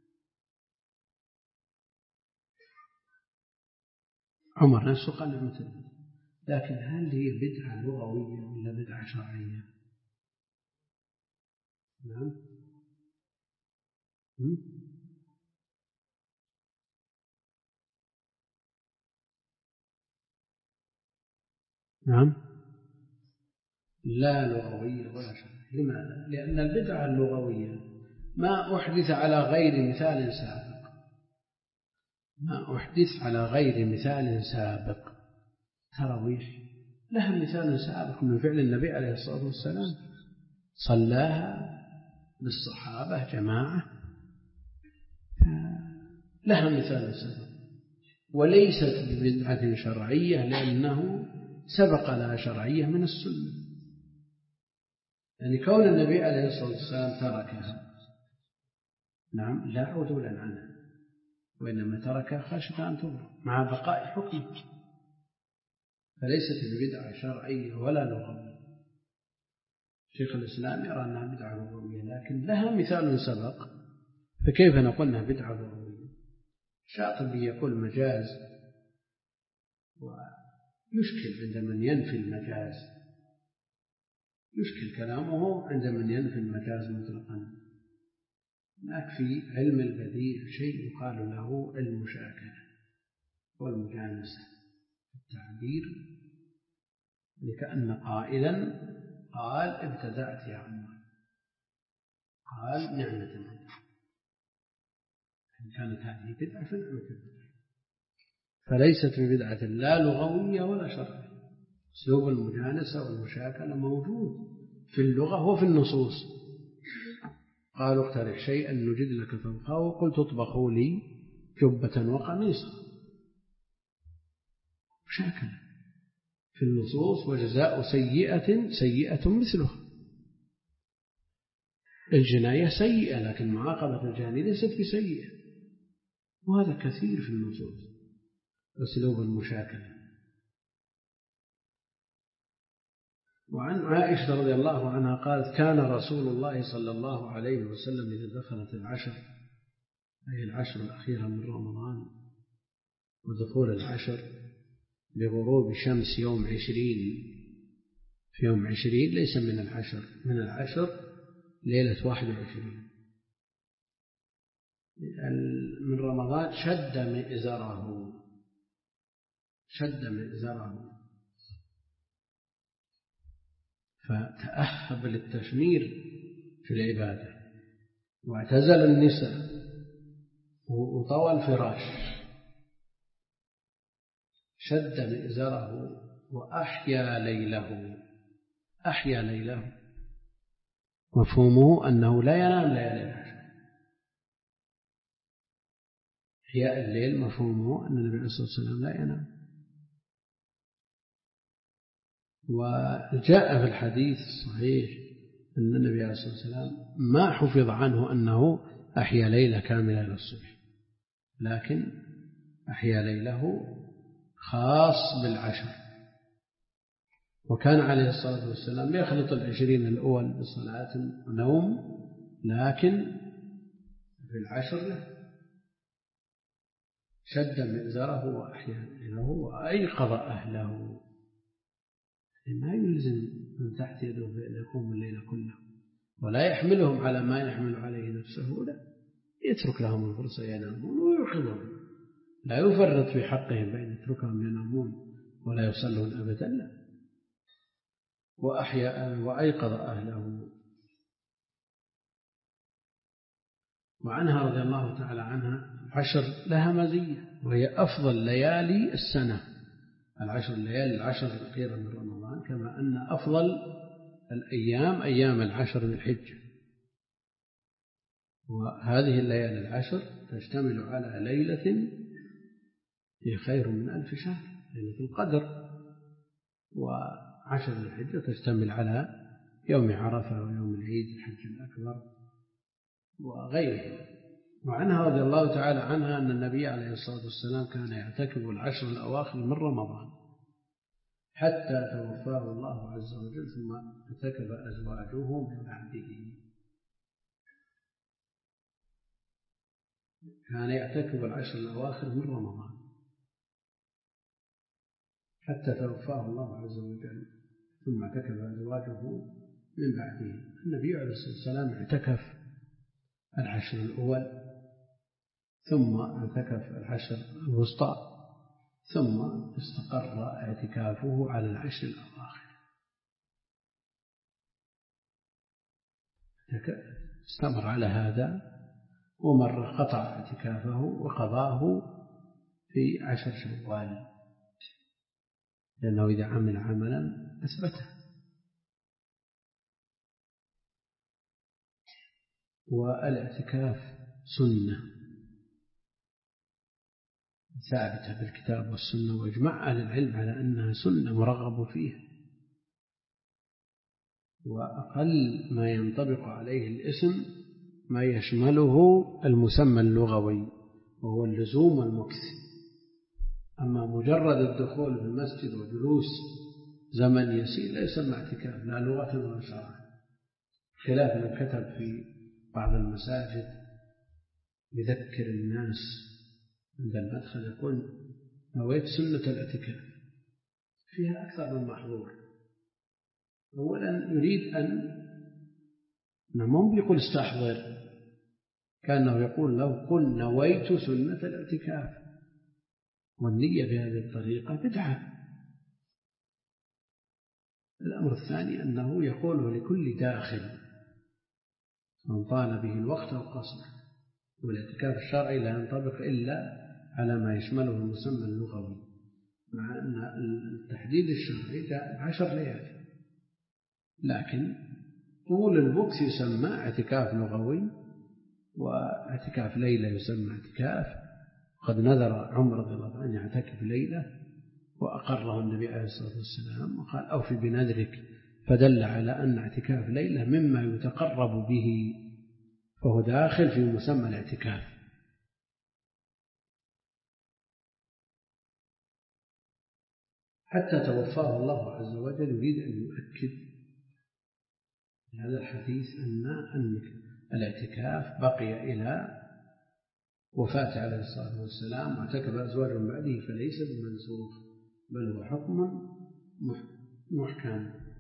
عمر نفسه قال نعمة البدعة. لكن هل هي بدعة لغوية ولا بدعة شرعية؟ نعم. نعم لا لغوية ولا شرعية. لماذا؟ لأن البدعة اللغوية ما أحدث على غير مثال سابق، ما أحدث على غير مثال سابق. تراويح لها مثال سابق من فعل النبي عليه الصلاة والسلام، صلاها بالصحابة جماعة، لها مثال سابق، وليست ببدعة شرعية لأنه سبق لها شرعية من السنة. يعني كون النبي عليه الصلاة والسلام تركها نعم لا عدولا عنها، وإنما تركها خشية أن تضر مع بقاء حكمه، فليست ببدعة شرعية ولا لغوية. شيخ الإسلام يرى أنها بدعة لغوية لكن لها مثال سبق، فكيف نقول أنها بدعة لغوية؟ الشاطبي يقول مجاز، ويشكل عند من ينفي المجاز، يشكل كلامه عند من ينفي المجاز مطلقا. هناك في علم البديع شيء يقال له المشاكلة والمجانسة، التعبير لكأن قائلا قال ابتدأت يا عمر، قال نعمة البدعة، إن كانت هذه بدعة فنعمة البدعة، فليست ببدعة لا لغوية ولا شرعية. أسلوب المجانسة والمشاكلة موجود في اللغة وفي النصوص. قالوا اقترح شيئا نجد لك فوقه، وقلت اطبخوا لي جبة وقميصا، مشاكلة في النصوص، وجزاء سيئة سيئة مثلها. الجناية سيئة لكن معاقبة الجاني ليست بسيئة، وهذا كثير في النصوص. أسلوب المشاكلة. وعن عائشة رضي الله عنها قالت كان رسول الله صلى الله عليه وسلم إذا دخلت العشر، أي العشر الأخيرة من رمضان، ودخول العشر بغروب شمس يوم عشرين، في يوم عشرين ليس من العشر، من العشر ليلة واحد وعشرين من رمضان، شد مئزره، شد مئزره فتأهب للتشمير في العبادة، واعتزل النساء وطوى الفراش، شد مئزره وأحيا ليله. أحيا ليله مفهومه أنه لا ينام ليالي العشر. إحياء الليل مفهومه أن النبي عليه الصلاة والسلام لا ينام. وجاء في الحديث الصحيح أن النبي عليه الصلاة والسلام ما حفظ عنه أنه أحيا ليلة كاملة إلى الصبح، لكن أحيا ليله خاص بالعشر. وكان عليه الصلاة والسلام يخلط العشرين الأول بصلاة ونوم، لكن في العشر له شد مئزره وأحيا ليله وأيقظ أهله. ما يلزم من تحت يده بأن يقوم الليل كله، ولا يحملهم على ما يحمل عليه نفسه، لا، يترك لهم الفرصة ينامون ويوقظهم، لا يفرط في حقهم بأن يتركهم ينامون ولا يصلون أبدا، لا. وأحيا وأيقظ أهله. وعنها رضي الله تعالى عنها العشر لها مزية، وهي أفضل ليالي السنة، العشر الليالي العشر الأخيرة من رمضان، كما أن أفضل الأيام أيام العشر من الحجة. وهذه الليالي العشر تشتمل على ليلة هي خير من ألف شهر، ليلة القدر. وعشر من الحجة تشتمل على يوم عرفة ويوم العيد الحج الأكبر وغيره. وعنها رضي الله تعالى عنها أن النبي عليه الصلاة والسلام كان يعتكف العشر الأواخر من رمضان حتى توفاه الله عز وجل، ثم اعتكف أزواجه من بعده. كان يعتكف العشر الأواخر من رمضان حتى توفاه الله عز وجل، ثم اعتكف أزواجه من بعده. النبي عليه الصلاة والسلام اعتكف العشر الأول، ثم اعتكف العشر الوسطى، ثم استقر اعتكافه على العشر الأواخر. استمر على هذا، ومر قطع اعتكافه وقضاه في عشر شوال، لأنه إذا عمل عملا أثبته. والاعتكاف سنة ثابتة بالكتاب والسنة، وإجماع أهل العلم على أنها سنة مرغب فيها، وأقل ما ينطبق عليه الاسم ما يشمله المسمى اللغوي وهو اللزوم والمكث. أما مجرد الدخول في المسجد وجلوس زمن يسير لا يسمى اعتكاف لا لغة ولا شرعا، خلاف من كتب في بعض المساجد يذكر الناس عند المدخل يقول نويت سنة الاعتكاف، فيها أكثر من محظور. أولا يريد أن نمم بيقول استحضر، كأنه يقول لو قل نويت سنة الاعتكاف، والنية بهذه الطريقة بدعة. الأمر الثاني أنه يقوله لكل داخل من طال به الوقت أو قصر، والاعتكاف الشرعي لا ينطبق إلا على ما يشمله المسمى اللغوي، مع أن التحديد الشرعي جاء بعشر ليالي، لكن طول المكث يسمى اعتكاف لغوي، واعتكاف ليلة يسمى اعتكاف. قد نذر عمر رضي الله عنه يعتكف ليلة وأقره النبي عليه الصلاة والسلام وقال أوفي بنذرك، فدل على أن اعتكاف ليلة مما يتقرب به، فهو داخل في مسمى الاعتكاف. حتى توفاه الله عز وجل يريد أن يؤكد هذا الحديث أن أن الاعتكاف بقي إلى وفاة عليه الصلاة والسلام، واعتكف أزواجه من بعده، فليس بمنسوخ بل هو حكم محكم.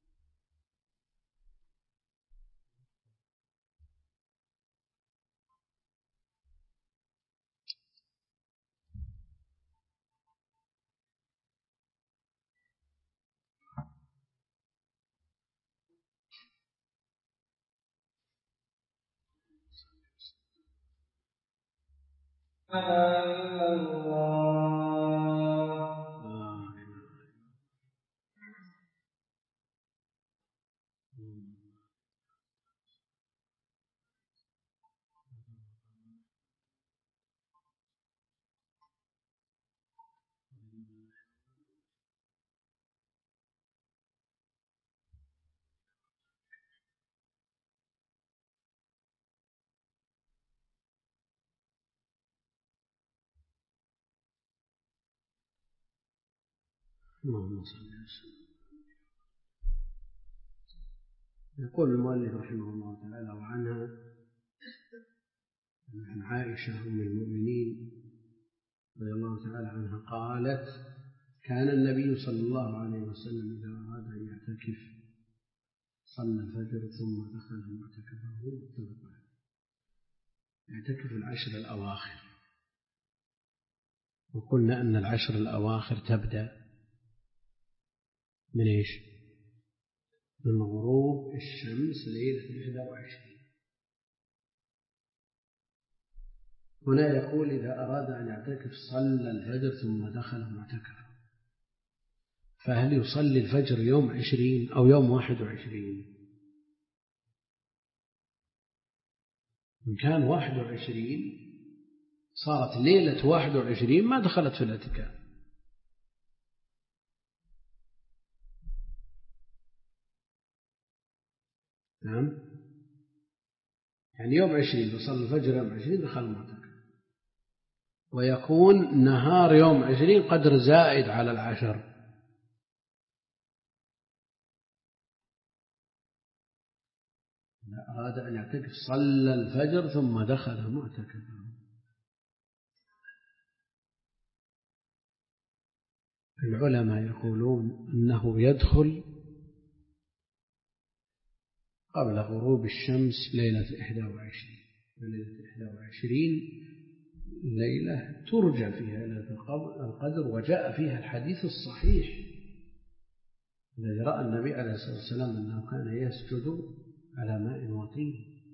اللهم صل وسلم. يقول المؤلف رحمه الله تعالى وعنها عن عائشة أم المؤمنين رضي الله تعالى عنها قالت كان النبي صلى الله عليه وسلم إذا أراد أن يعتكف صلى الفجر ثم دخل معتكفه متفق عليه. يعتكف العشر الأواخر، وقلنا أن العشر الأواخر تبدأ من إيش؟ من غروب الشمس ليلة الإحدى وعشرين. هنا يقول إذا أراد أن يعتكف صلى الفجر ثم دخل معتكفه، فهل يصلي الفجر يوم عشرين أو يوم واحد وعشرين؟ إن كان واحد وعشرين صارت ليلة واحد وعشرين ما دخلت في الاعتكاف. نعم، يعني يوم عشرين وصلى الفجر يوم عشرين دخل المعتكف، ويكون نهار يوم عشرين قدر زائد على العشر. إذا أراد أن يعتكف صلى الفجر ثم دخل معتكفه. العلماء يقولون أنه يدخل قبل غروب الشمس ليلة إحدى وعشرين، وليلة إحدى وعشرين ليلة ترجى فيها ليلة القدر، وجاء فيها الحديث الصحيح الذي رأى النبي عليه الصلاة والسلام أنه كان يسجد على ماء وطين.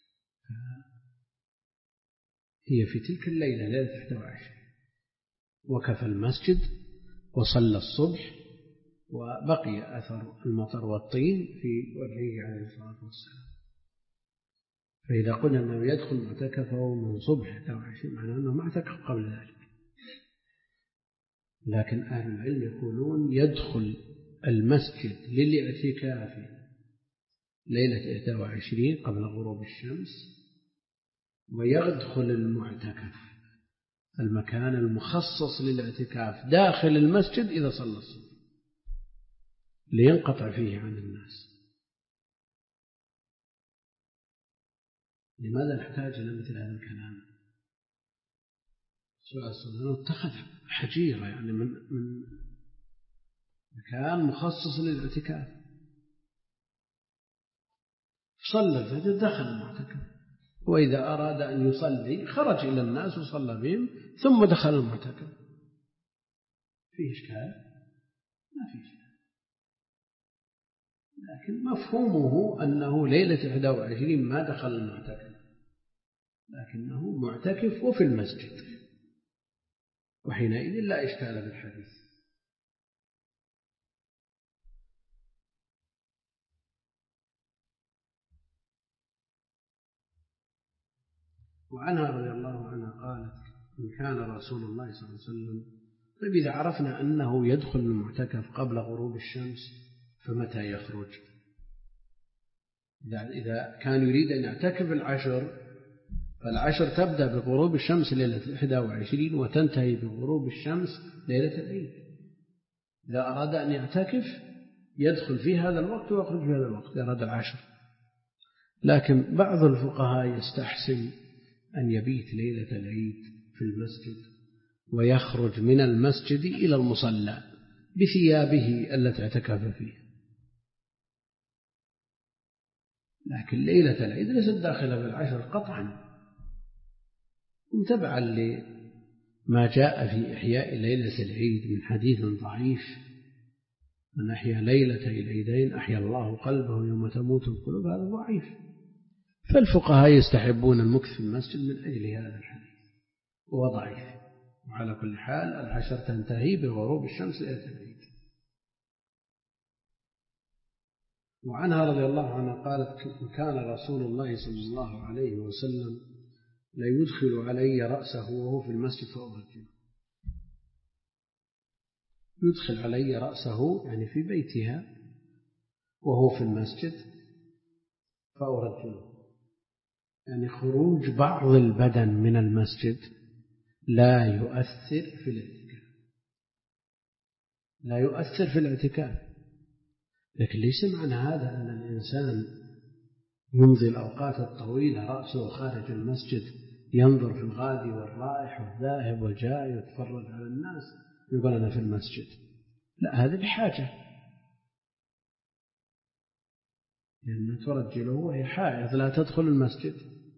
هي في تلك الليلة ليلة إحدى وعشرين، وكفى المسجد وصلى الصبح وبقي أثر المطر والطين في وجهه عليه الصلاة والسلام. فإذا قلنا أنه يدخل معتكفه من صبح إحدى وعشرين معناه أنه ما اعتكف قبل ذلك، لكن أهل العلم يقولون يدخل المسجد للاعتكاف ليلة إحدى وعشرين قبل غروب الشمس، ويدخل المعتكف المكان المخصص للاعتكاف داخل المسجد إذا صلى الصبح لينقطع فيه عن الناس. لماذا نحتاج إلى مثل هذا الكلام؟ الرسول صلى الله عليه وسلم اتخذ حجيرة يعني من من مكان مخصص للاعتكاف، صلى الفجر دخل المعتكف، وإذا أراد أن يصلي خرج إلى الناس وصلى بهم ثم دخل المعتكف. فيه إشكال؟ ما فيه إشكال، لكن مفهومه أنه ليلة إحدى وعشرين ما دخل المعتكف، لكنه معتكف وفي المسجد، وحينئذ لا إشكال بالحديث. وعنها رضي الله عنها قالت: إن كان رسول الله صلى الله عليه وسلم، طيب إذا عرفنا أنه يدخل المعتكف قبل غروب الشمس فمتى يخرج؟ إذا كان يريد أن يعتكف العشر فالعشر تبدأ بغروب الشمس ليلة إحدى وعشرين وتنتهي بغروب الشمس ليلة العيد. إذا أراد أن يعتكف يدخل في هذا الوقت ويخرج في هذا الوقت إذا أراد العشر. لكن بعض الفقهاء يستحسن أن يبيت ليلة العيد في المسجد ويخرج من المسجد إلى المصلى بثيابه التي اعتكف فيها، لكن ليلة العيد ليست داخلة في العشر قطعا، متبعا لما جاء في إحياء ليلة العيد من حديث ضعيف: من أحيا ليلة العيدين أحيا الله قلبه يوم تموت القلوب. هذا ضعيف، فالفقهاء يستحبون المكث في المسجد من أجل هذا الحديث، وهو ضعيف. وعلى كل حال العشر تنتهي بغروب الشمس ليلة العيد. وعنها رضي الله عنها قالت: كان رسول الله صلى الله عليه وسلم لا يدخل علي رأسه وهو في المسجد فأرجله. يدخل علي رأسه يعني في بيتها وهو في المسجد فأرجله، يعني خروج بعض البدن من المسجد لا يؤثر في الاعتكاف، لا يؤثر في الاعتكاف. لكن ليس معنى هذا أن الإنسان يمضي الأوقات الطويلة رأسه خارج المسجد ينظر في الغادي والرائح والذاهب والجاي ويتفرج على الناس يقول أنا في المسجد. لا، هذه بحاجة، لأن ترجله وهي حائض لا تدخل المسجد،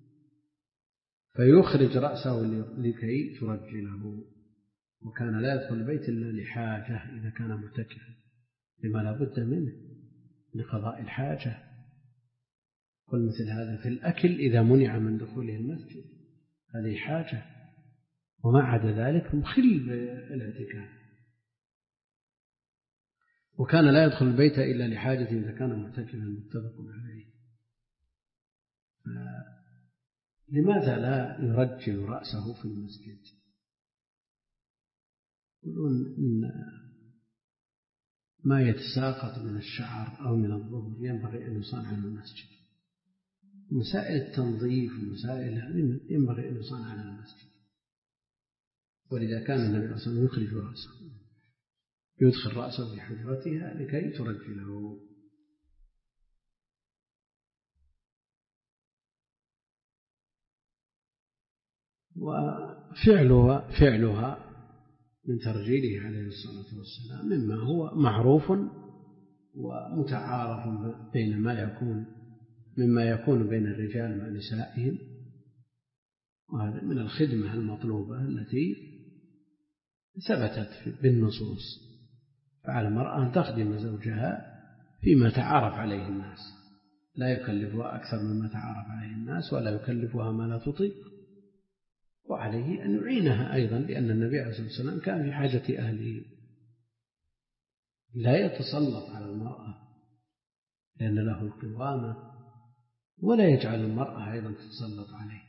فيخرج رأسه لكي ترجله. وكان لا يدخل البيت إلا لحاجة إذا كان معتكفا، لما لا بد منه لقضاء الحاجة. والمثل هذا في الأكل إذا منع من دخوله المسجد هذه حاجة، وما عدا ذلك مخل بالاعتكاف. وكان لا يدخل البيت إلا لحاجة إذا كان معتكفا، متفق عليه. لماذا لا يرجل رأسه في المسجد؟ يقولون إن ما يتساقط من الشعر أو من الظهر ينبغي أن يصان عن المسجد. مسائل التنظيف ومسائل هذه ينبغي أن يصان عن المسجد. ولذا كان النبي صلى الله عليه وسلم يخرج رأسه، يدخل رأسه في حجرتها لكي ترجله. وفعلها فعلها من ترجيله عليه الصلاة والسلام مما هو معروف ومتعارف بين ما يكون مما يكون بين الرجال مع نسائهم، وهذا من الخدمة المطلوبة التي ثبتت بالنصوص. فعلى المرأة أن تخدم زوجها فيما تعارف عليه الناس، لا يكلفها أكثر مما تعارف عليه الناس، ولا يكلفها ما لا تطيق. وعليه أن يعينها أيضا، لأن النبي عليه الصلاة والسلام كان في حاجة أهله. لا يتسلط على المرأة لأن له القوامة، ولا يجعل المرأة أيضا تتسلط عليه.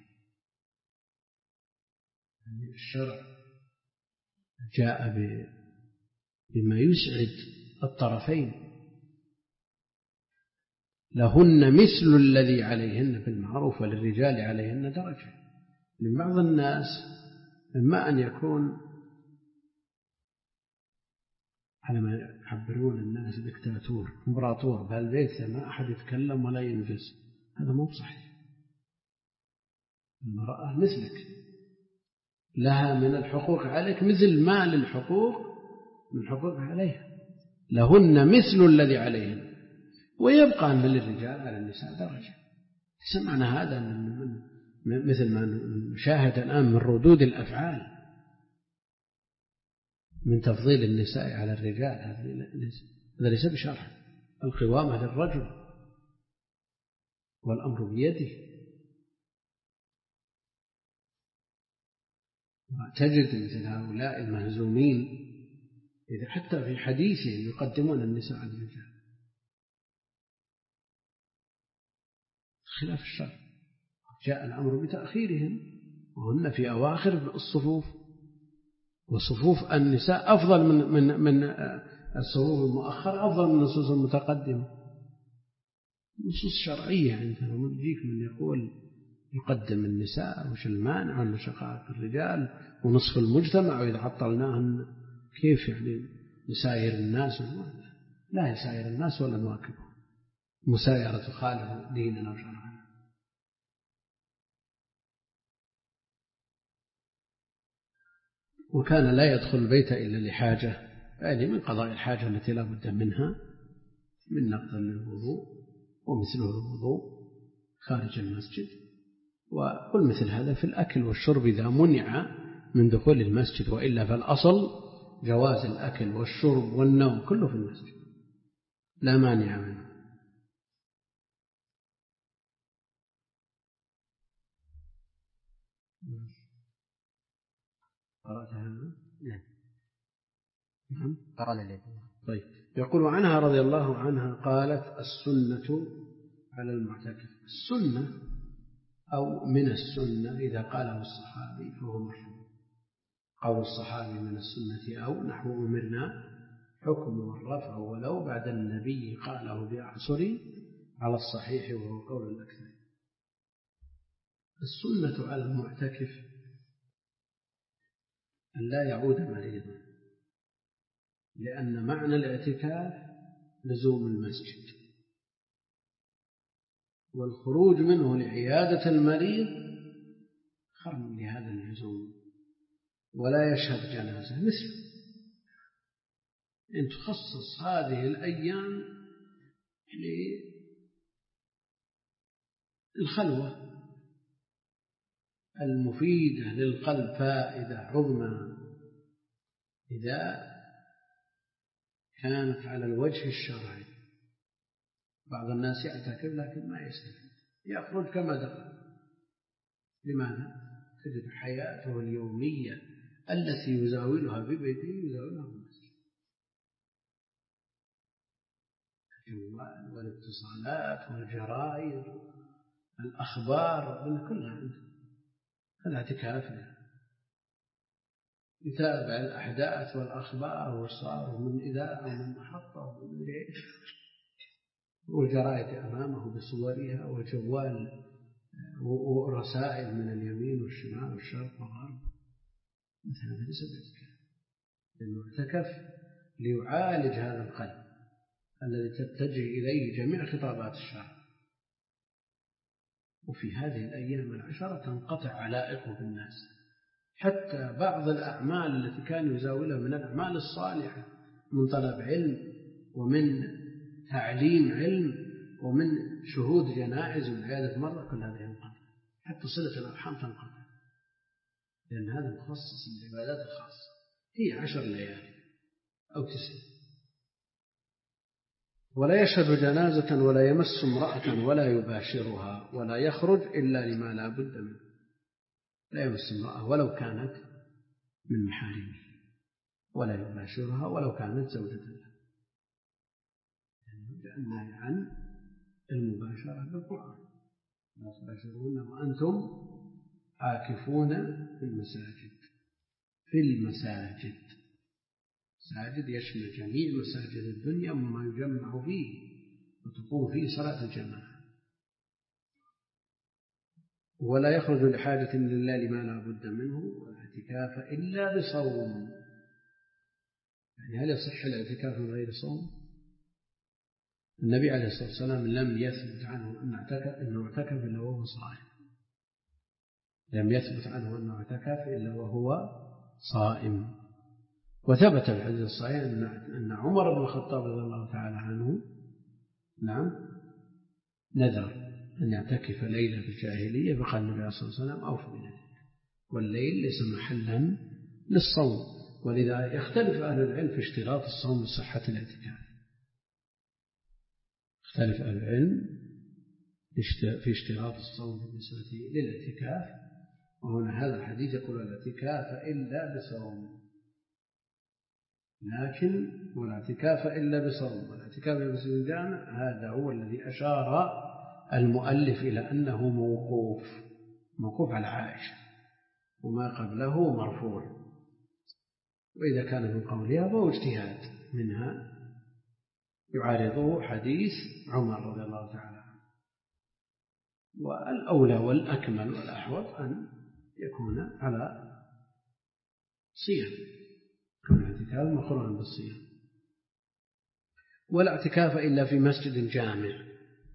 يعني الشرع جاء بما يسعد الطرفين. لهن مثل الذي عليهن بالمعروف وللرجال عليهن درجة. من بعض الناس إما أن يكون على ما يعبرون الناس دكتاتور امبراطور بهالبيت، ما أحد يتكلم ولا ينجز. هذا مو صحيح. المرأة مثلك، لها من الحقوق عليك مثل ما للحقوق من حقوق عليها. لهن مثل الذي عليهن، ويبقى أن للرجال على النساء درجة. سمعنا هذا من من مثل ما نشاهد الآن من ردود الأفعال من تفضيل النساء على الرجال. هذا ليس بشرع. القوامة للرجل والأمر بيده. تجد مثل هؤلاء المهزومين إذا حتى في حديثهم يقدمون النساء على الرجال خلاف الشرع. جاء الأمر بتأخيرهم وهن في أواخر الصفوف، وصفوف النساء أفضل من من من الصفوف المؤخرة، أفضل من النصوص المتقدمة. نصوص شرعية عندنا. ويجيك من يقول يقدم النساء وش المانع ولا شقائق الرجال ونصف المجتمع، وإذا عطلناهن كيف يعني نساير الناس؟ لا يساير الناس ولا نواكبهم. مسايرة خالف ديننا وشرعنا. وكان لا يدخل البيت إلا لحاجة، يعني من قضاء الحاجة التي لا بد منها من نقض للوضوء ومثله الوضوء خارج المسجد. وكل مثل هذا في الأكل والشرب إذا منع من دخول المسجد، وإلا فالأصل جواز الأكل والشرب والنوم كله في المسجد لا مانع منه. قرأت هذا؟ نعم قرأنا. طيب. يقول عنها رضي الله عنها قالت: السنة على المعتكف. السنة أو من السنة إذا قاله الصحابي فهو مرفوع. قول الصحابي من السنة أو نحو أمرنا حكم الرفع ولو بعد النبي قاله بأعسر على الصحيح وهو قول الأكثر. السنة على المعتكف أن لا يعود مريضا، لأن معنى الاعتكاف لزوم المسجد، والخروج منه لعيادة المريض خرم لهذا اللزوم، ولا يشهد جنازة. مثل أن تخصص هذه الأيام للخلوة المفيدة للقلب فائدة عظمى إذا كانت على الوجه الشرعي. بعض الناس يعتكف لكن ما يستفيد، يخرج كما دخل. لماذا؟ تجد حياته اليومية التي يزاولها ببيته يزاولها بالمسجد. الجوال والاتصالات والجرائد الأخبار كلها عنده. هذا اعتكاف له، يتابع الأحداث والأخبار والصار من إذاعة ومن محطة ومن إيش، والجرائد أمامه بصورها، والجوال ورسائل من اليمين والشمال والشرق والغرب. مثل هذا ليس باعتكاف، لأنه اعتكف ليعالج هذا القلب الذي تتجه إليه جميع خطابات الشرع. وفي هذه الأيام العشرة تنقطع علائقه بالناس، حتى بعض الأعمال التي كان يزاولها من الأعمال الصالحة من طلب علم ومن تعليم علم ومن شهود جنائز وعيادة مرضى، كل هذا ينقطع. حتى صلة الأرحام تنقطع، لأن هذا مخصص للعبادات الخاصة. هي عشر ليالي أو تسع. ولا يشهد جنازة ولا يمس امرأة ولا يباشرها ولا يخرج إلا لما لا بد منه. لا يمس امرأة ولو كانت من محارمه، ولا يباشرها ولو كانت زوجة له، لأنها عن المباشرة بالقرآن: لا تباشرون وأنتم عاكفون في المساجد. في المساجد مساجد يشمل جميع مساجد الدنيا وما يجمع فيه وتقوم فيه صلاة الجماعة. ولا يخرج لحاجة لله لما لا بد منه، والاعتكاف إلا بصوم. يعني هل يصح الاعتكاف من غير صوم؟ النبي عليه الصلاة والسلام لم يثبت عنه أنه اعتكف أنه اعتكف إلا وهو صائم. لم يثبت عنه أنه اعتكف إلا وهو صائم. وثبت في الحديث الصحيح أن عمر بن الخطاب رضي الله تعالى عنه نعم نذر أن يعتكف ليلة في الجاهلية، فقال النبي عليه الصلاة والسلام: أوف بذلك، والليل ليس محلا للصوم. ولذا يختلف أهل العلم في اشتراط الصوم لصحة الاعتكاف. يختلف أهل العلم في اشتراط الصوم بالنسبة للاعتكاف. وهنا هذا الحديث يقول: الاعتكاف إلا بصوم، لكن والاعتكاف إلا بصوم. والاعتكاف في مسجد الجامع هذا هو الذي أشار المؤلف إلى أنه موقوف موقوف على عائشة، وما قبله مرفوع. وإذا كان من قولها فهو اجتهاد منها يعارضه حديث عمر رضي الله تعالى عنه. والأولى والأكمل والأحوط أن يكون على صيام، كون الاعتكاف مقرون بالصيام. ولا اعتكاف إلا في مسجد جامع.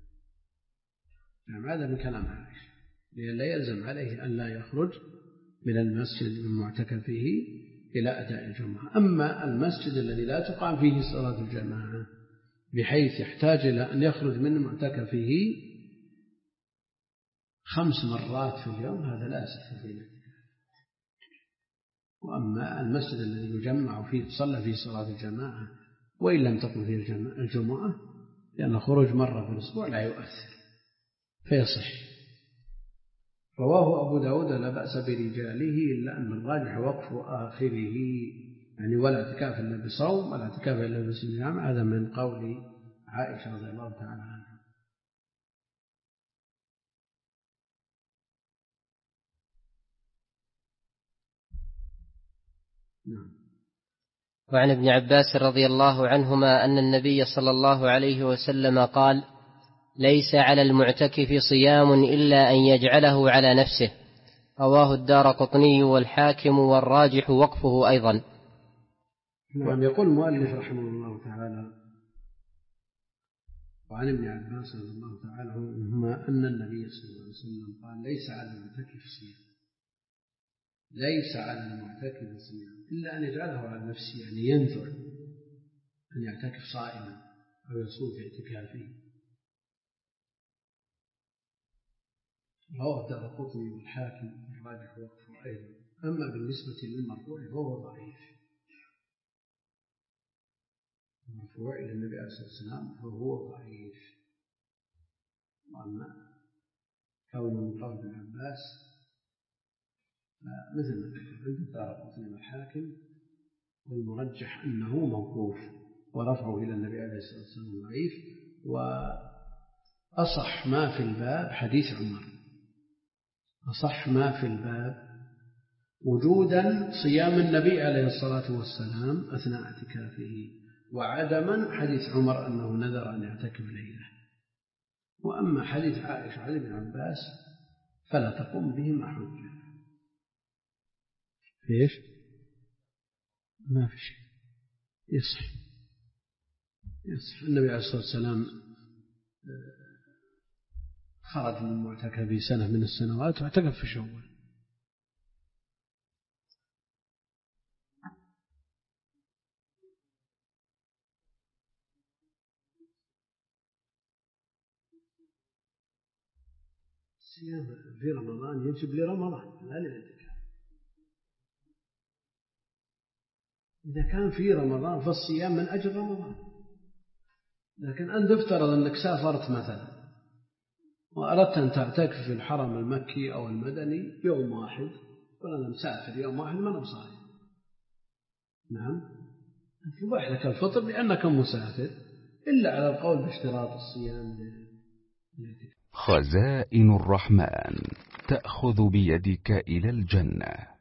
يعني هذا من كلام عائشة، لأن لا يلزم عليه أن لا يخرج من المسجد من معتكفه إلى أداء الجمعة. أما المسجد الذي لا تقام فيه صلاة الجماعة بحيث يحتاج إلى أن يخرج من معتكفه خمس مرات في اليوم، هذا لا يصح فيه الاعتكاف. وأما المسجد الذي يجمع فيه تصلى فيه صلاة الجماعة وإن لم تقم فيه الجمعة، لأن خروج مرة في الأسبوع لا يؤثر فيصح. رواه أبو داود لا بأس برجاله، إلا أن الراجح وقف آخره، يعني ولا اعتكاف إلا بصوم ولا اعتكاف إلا بمسجد الجامع. هذا من قول عائشة رضي الله تعالى عنها. نعم. وعن ابن عباس رضي الله عنهما أن النبي صلى الله عليه وسلم قال: ليس على المعتكف صيام إلا أن يجعله على نفسه. رواه الدارقطني والحاكم، والراجح وقفه أيضا. نعم. يقول المؤلف رحمه الله تعالى: وعن ابن عباس رضي الله تعالى عنهما أن النبي صلى الله عليه وسلم قال: ليس على المعتكف صيام ليس على المعتكف صيام إلا أن يجعله على نفسه، يعني ينذر أن يعتكف صائما أو يصوم في اعتكافه. رواه الدارقطني والحاكم، الراجح وقفه أيضا. أما بالنسبة للمرفوع فهو ضعيف. المرفوع إلى النبي عليه الصلاة والسلام فهو ضعيف. وأما كونه من قول ابن عباس فمثل ما ذكر عند الدارقطني والحاكم، والمرجح أنه موقوف، ورفعه إلى النبي عليه الصلاة والسلام ضعيف. وأصح ما في الباب حديث عمر، أصح ما في الباب وجودا صيام النبي عليه الصلاة والسلام أثناء اعتكافه، وعدما حديث عمر أنه نذر أن يعتكف ليلة. وأما حديث عائشة عن ابن عباس فلا تقوم بهما حجة. فيش؟ ما في شيء يصح يصح. النبي عليه الصلاة والسلام خرج من معتكفه سنة من السنوات واعتكف في شوال. الصيام في رمضان يجب لرمضان لا للاعتكاف. إذا كان في رمضان فالصيام من أجل رمضان. لكن أن تفترض أنك سافرت مثلا وأردت أن تعتكف في الحرم المكي أو المدني يوم واحد، وأنا مسافر يوم واحد ما نصايم، نعم يباح لك الفطر لأنك مسافر، إلا على القول باشتراط الصيام. خزائن الرحمن تأخذ بيدك إلى الجنة.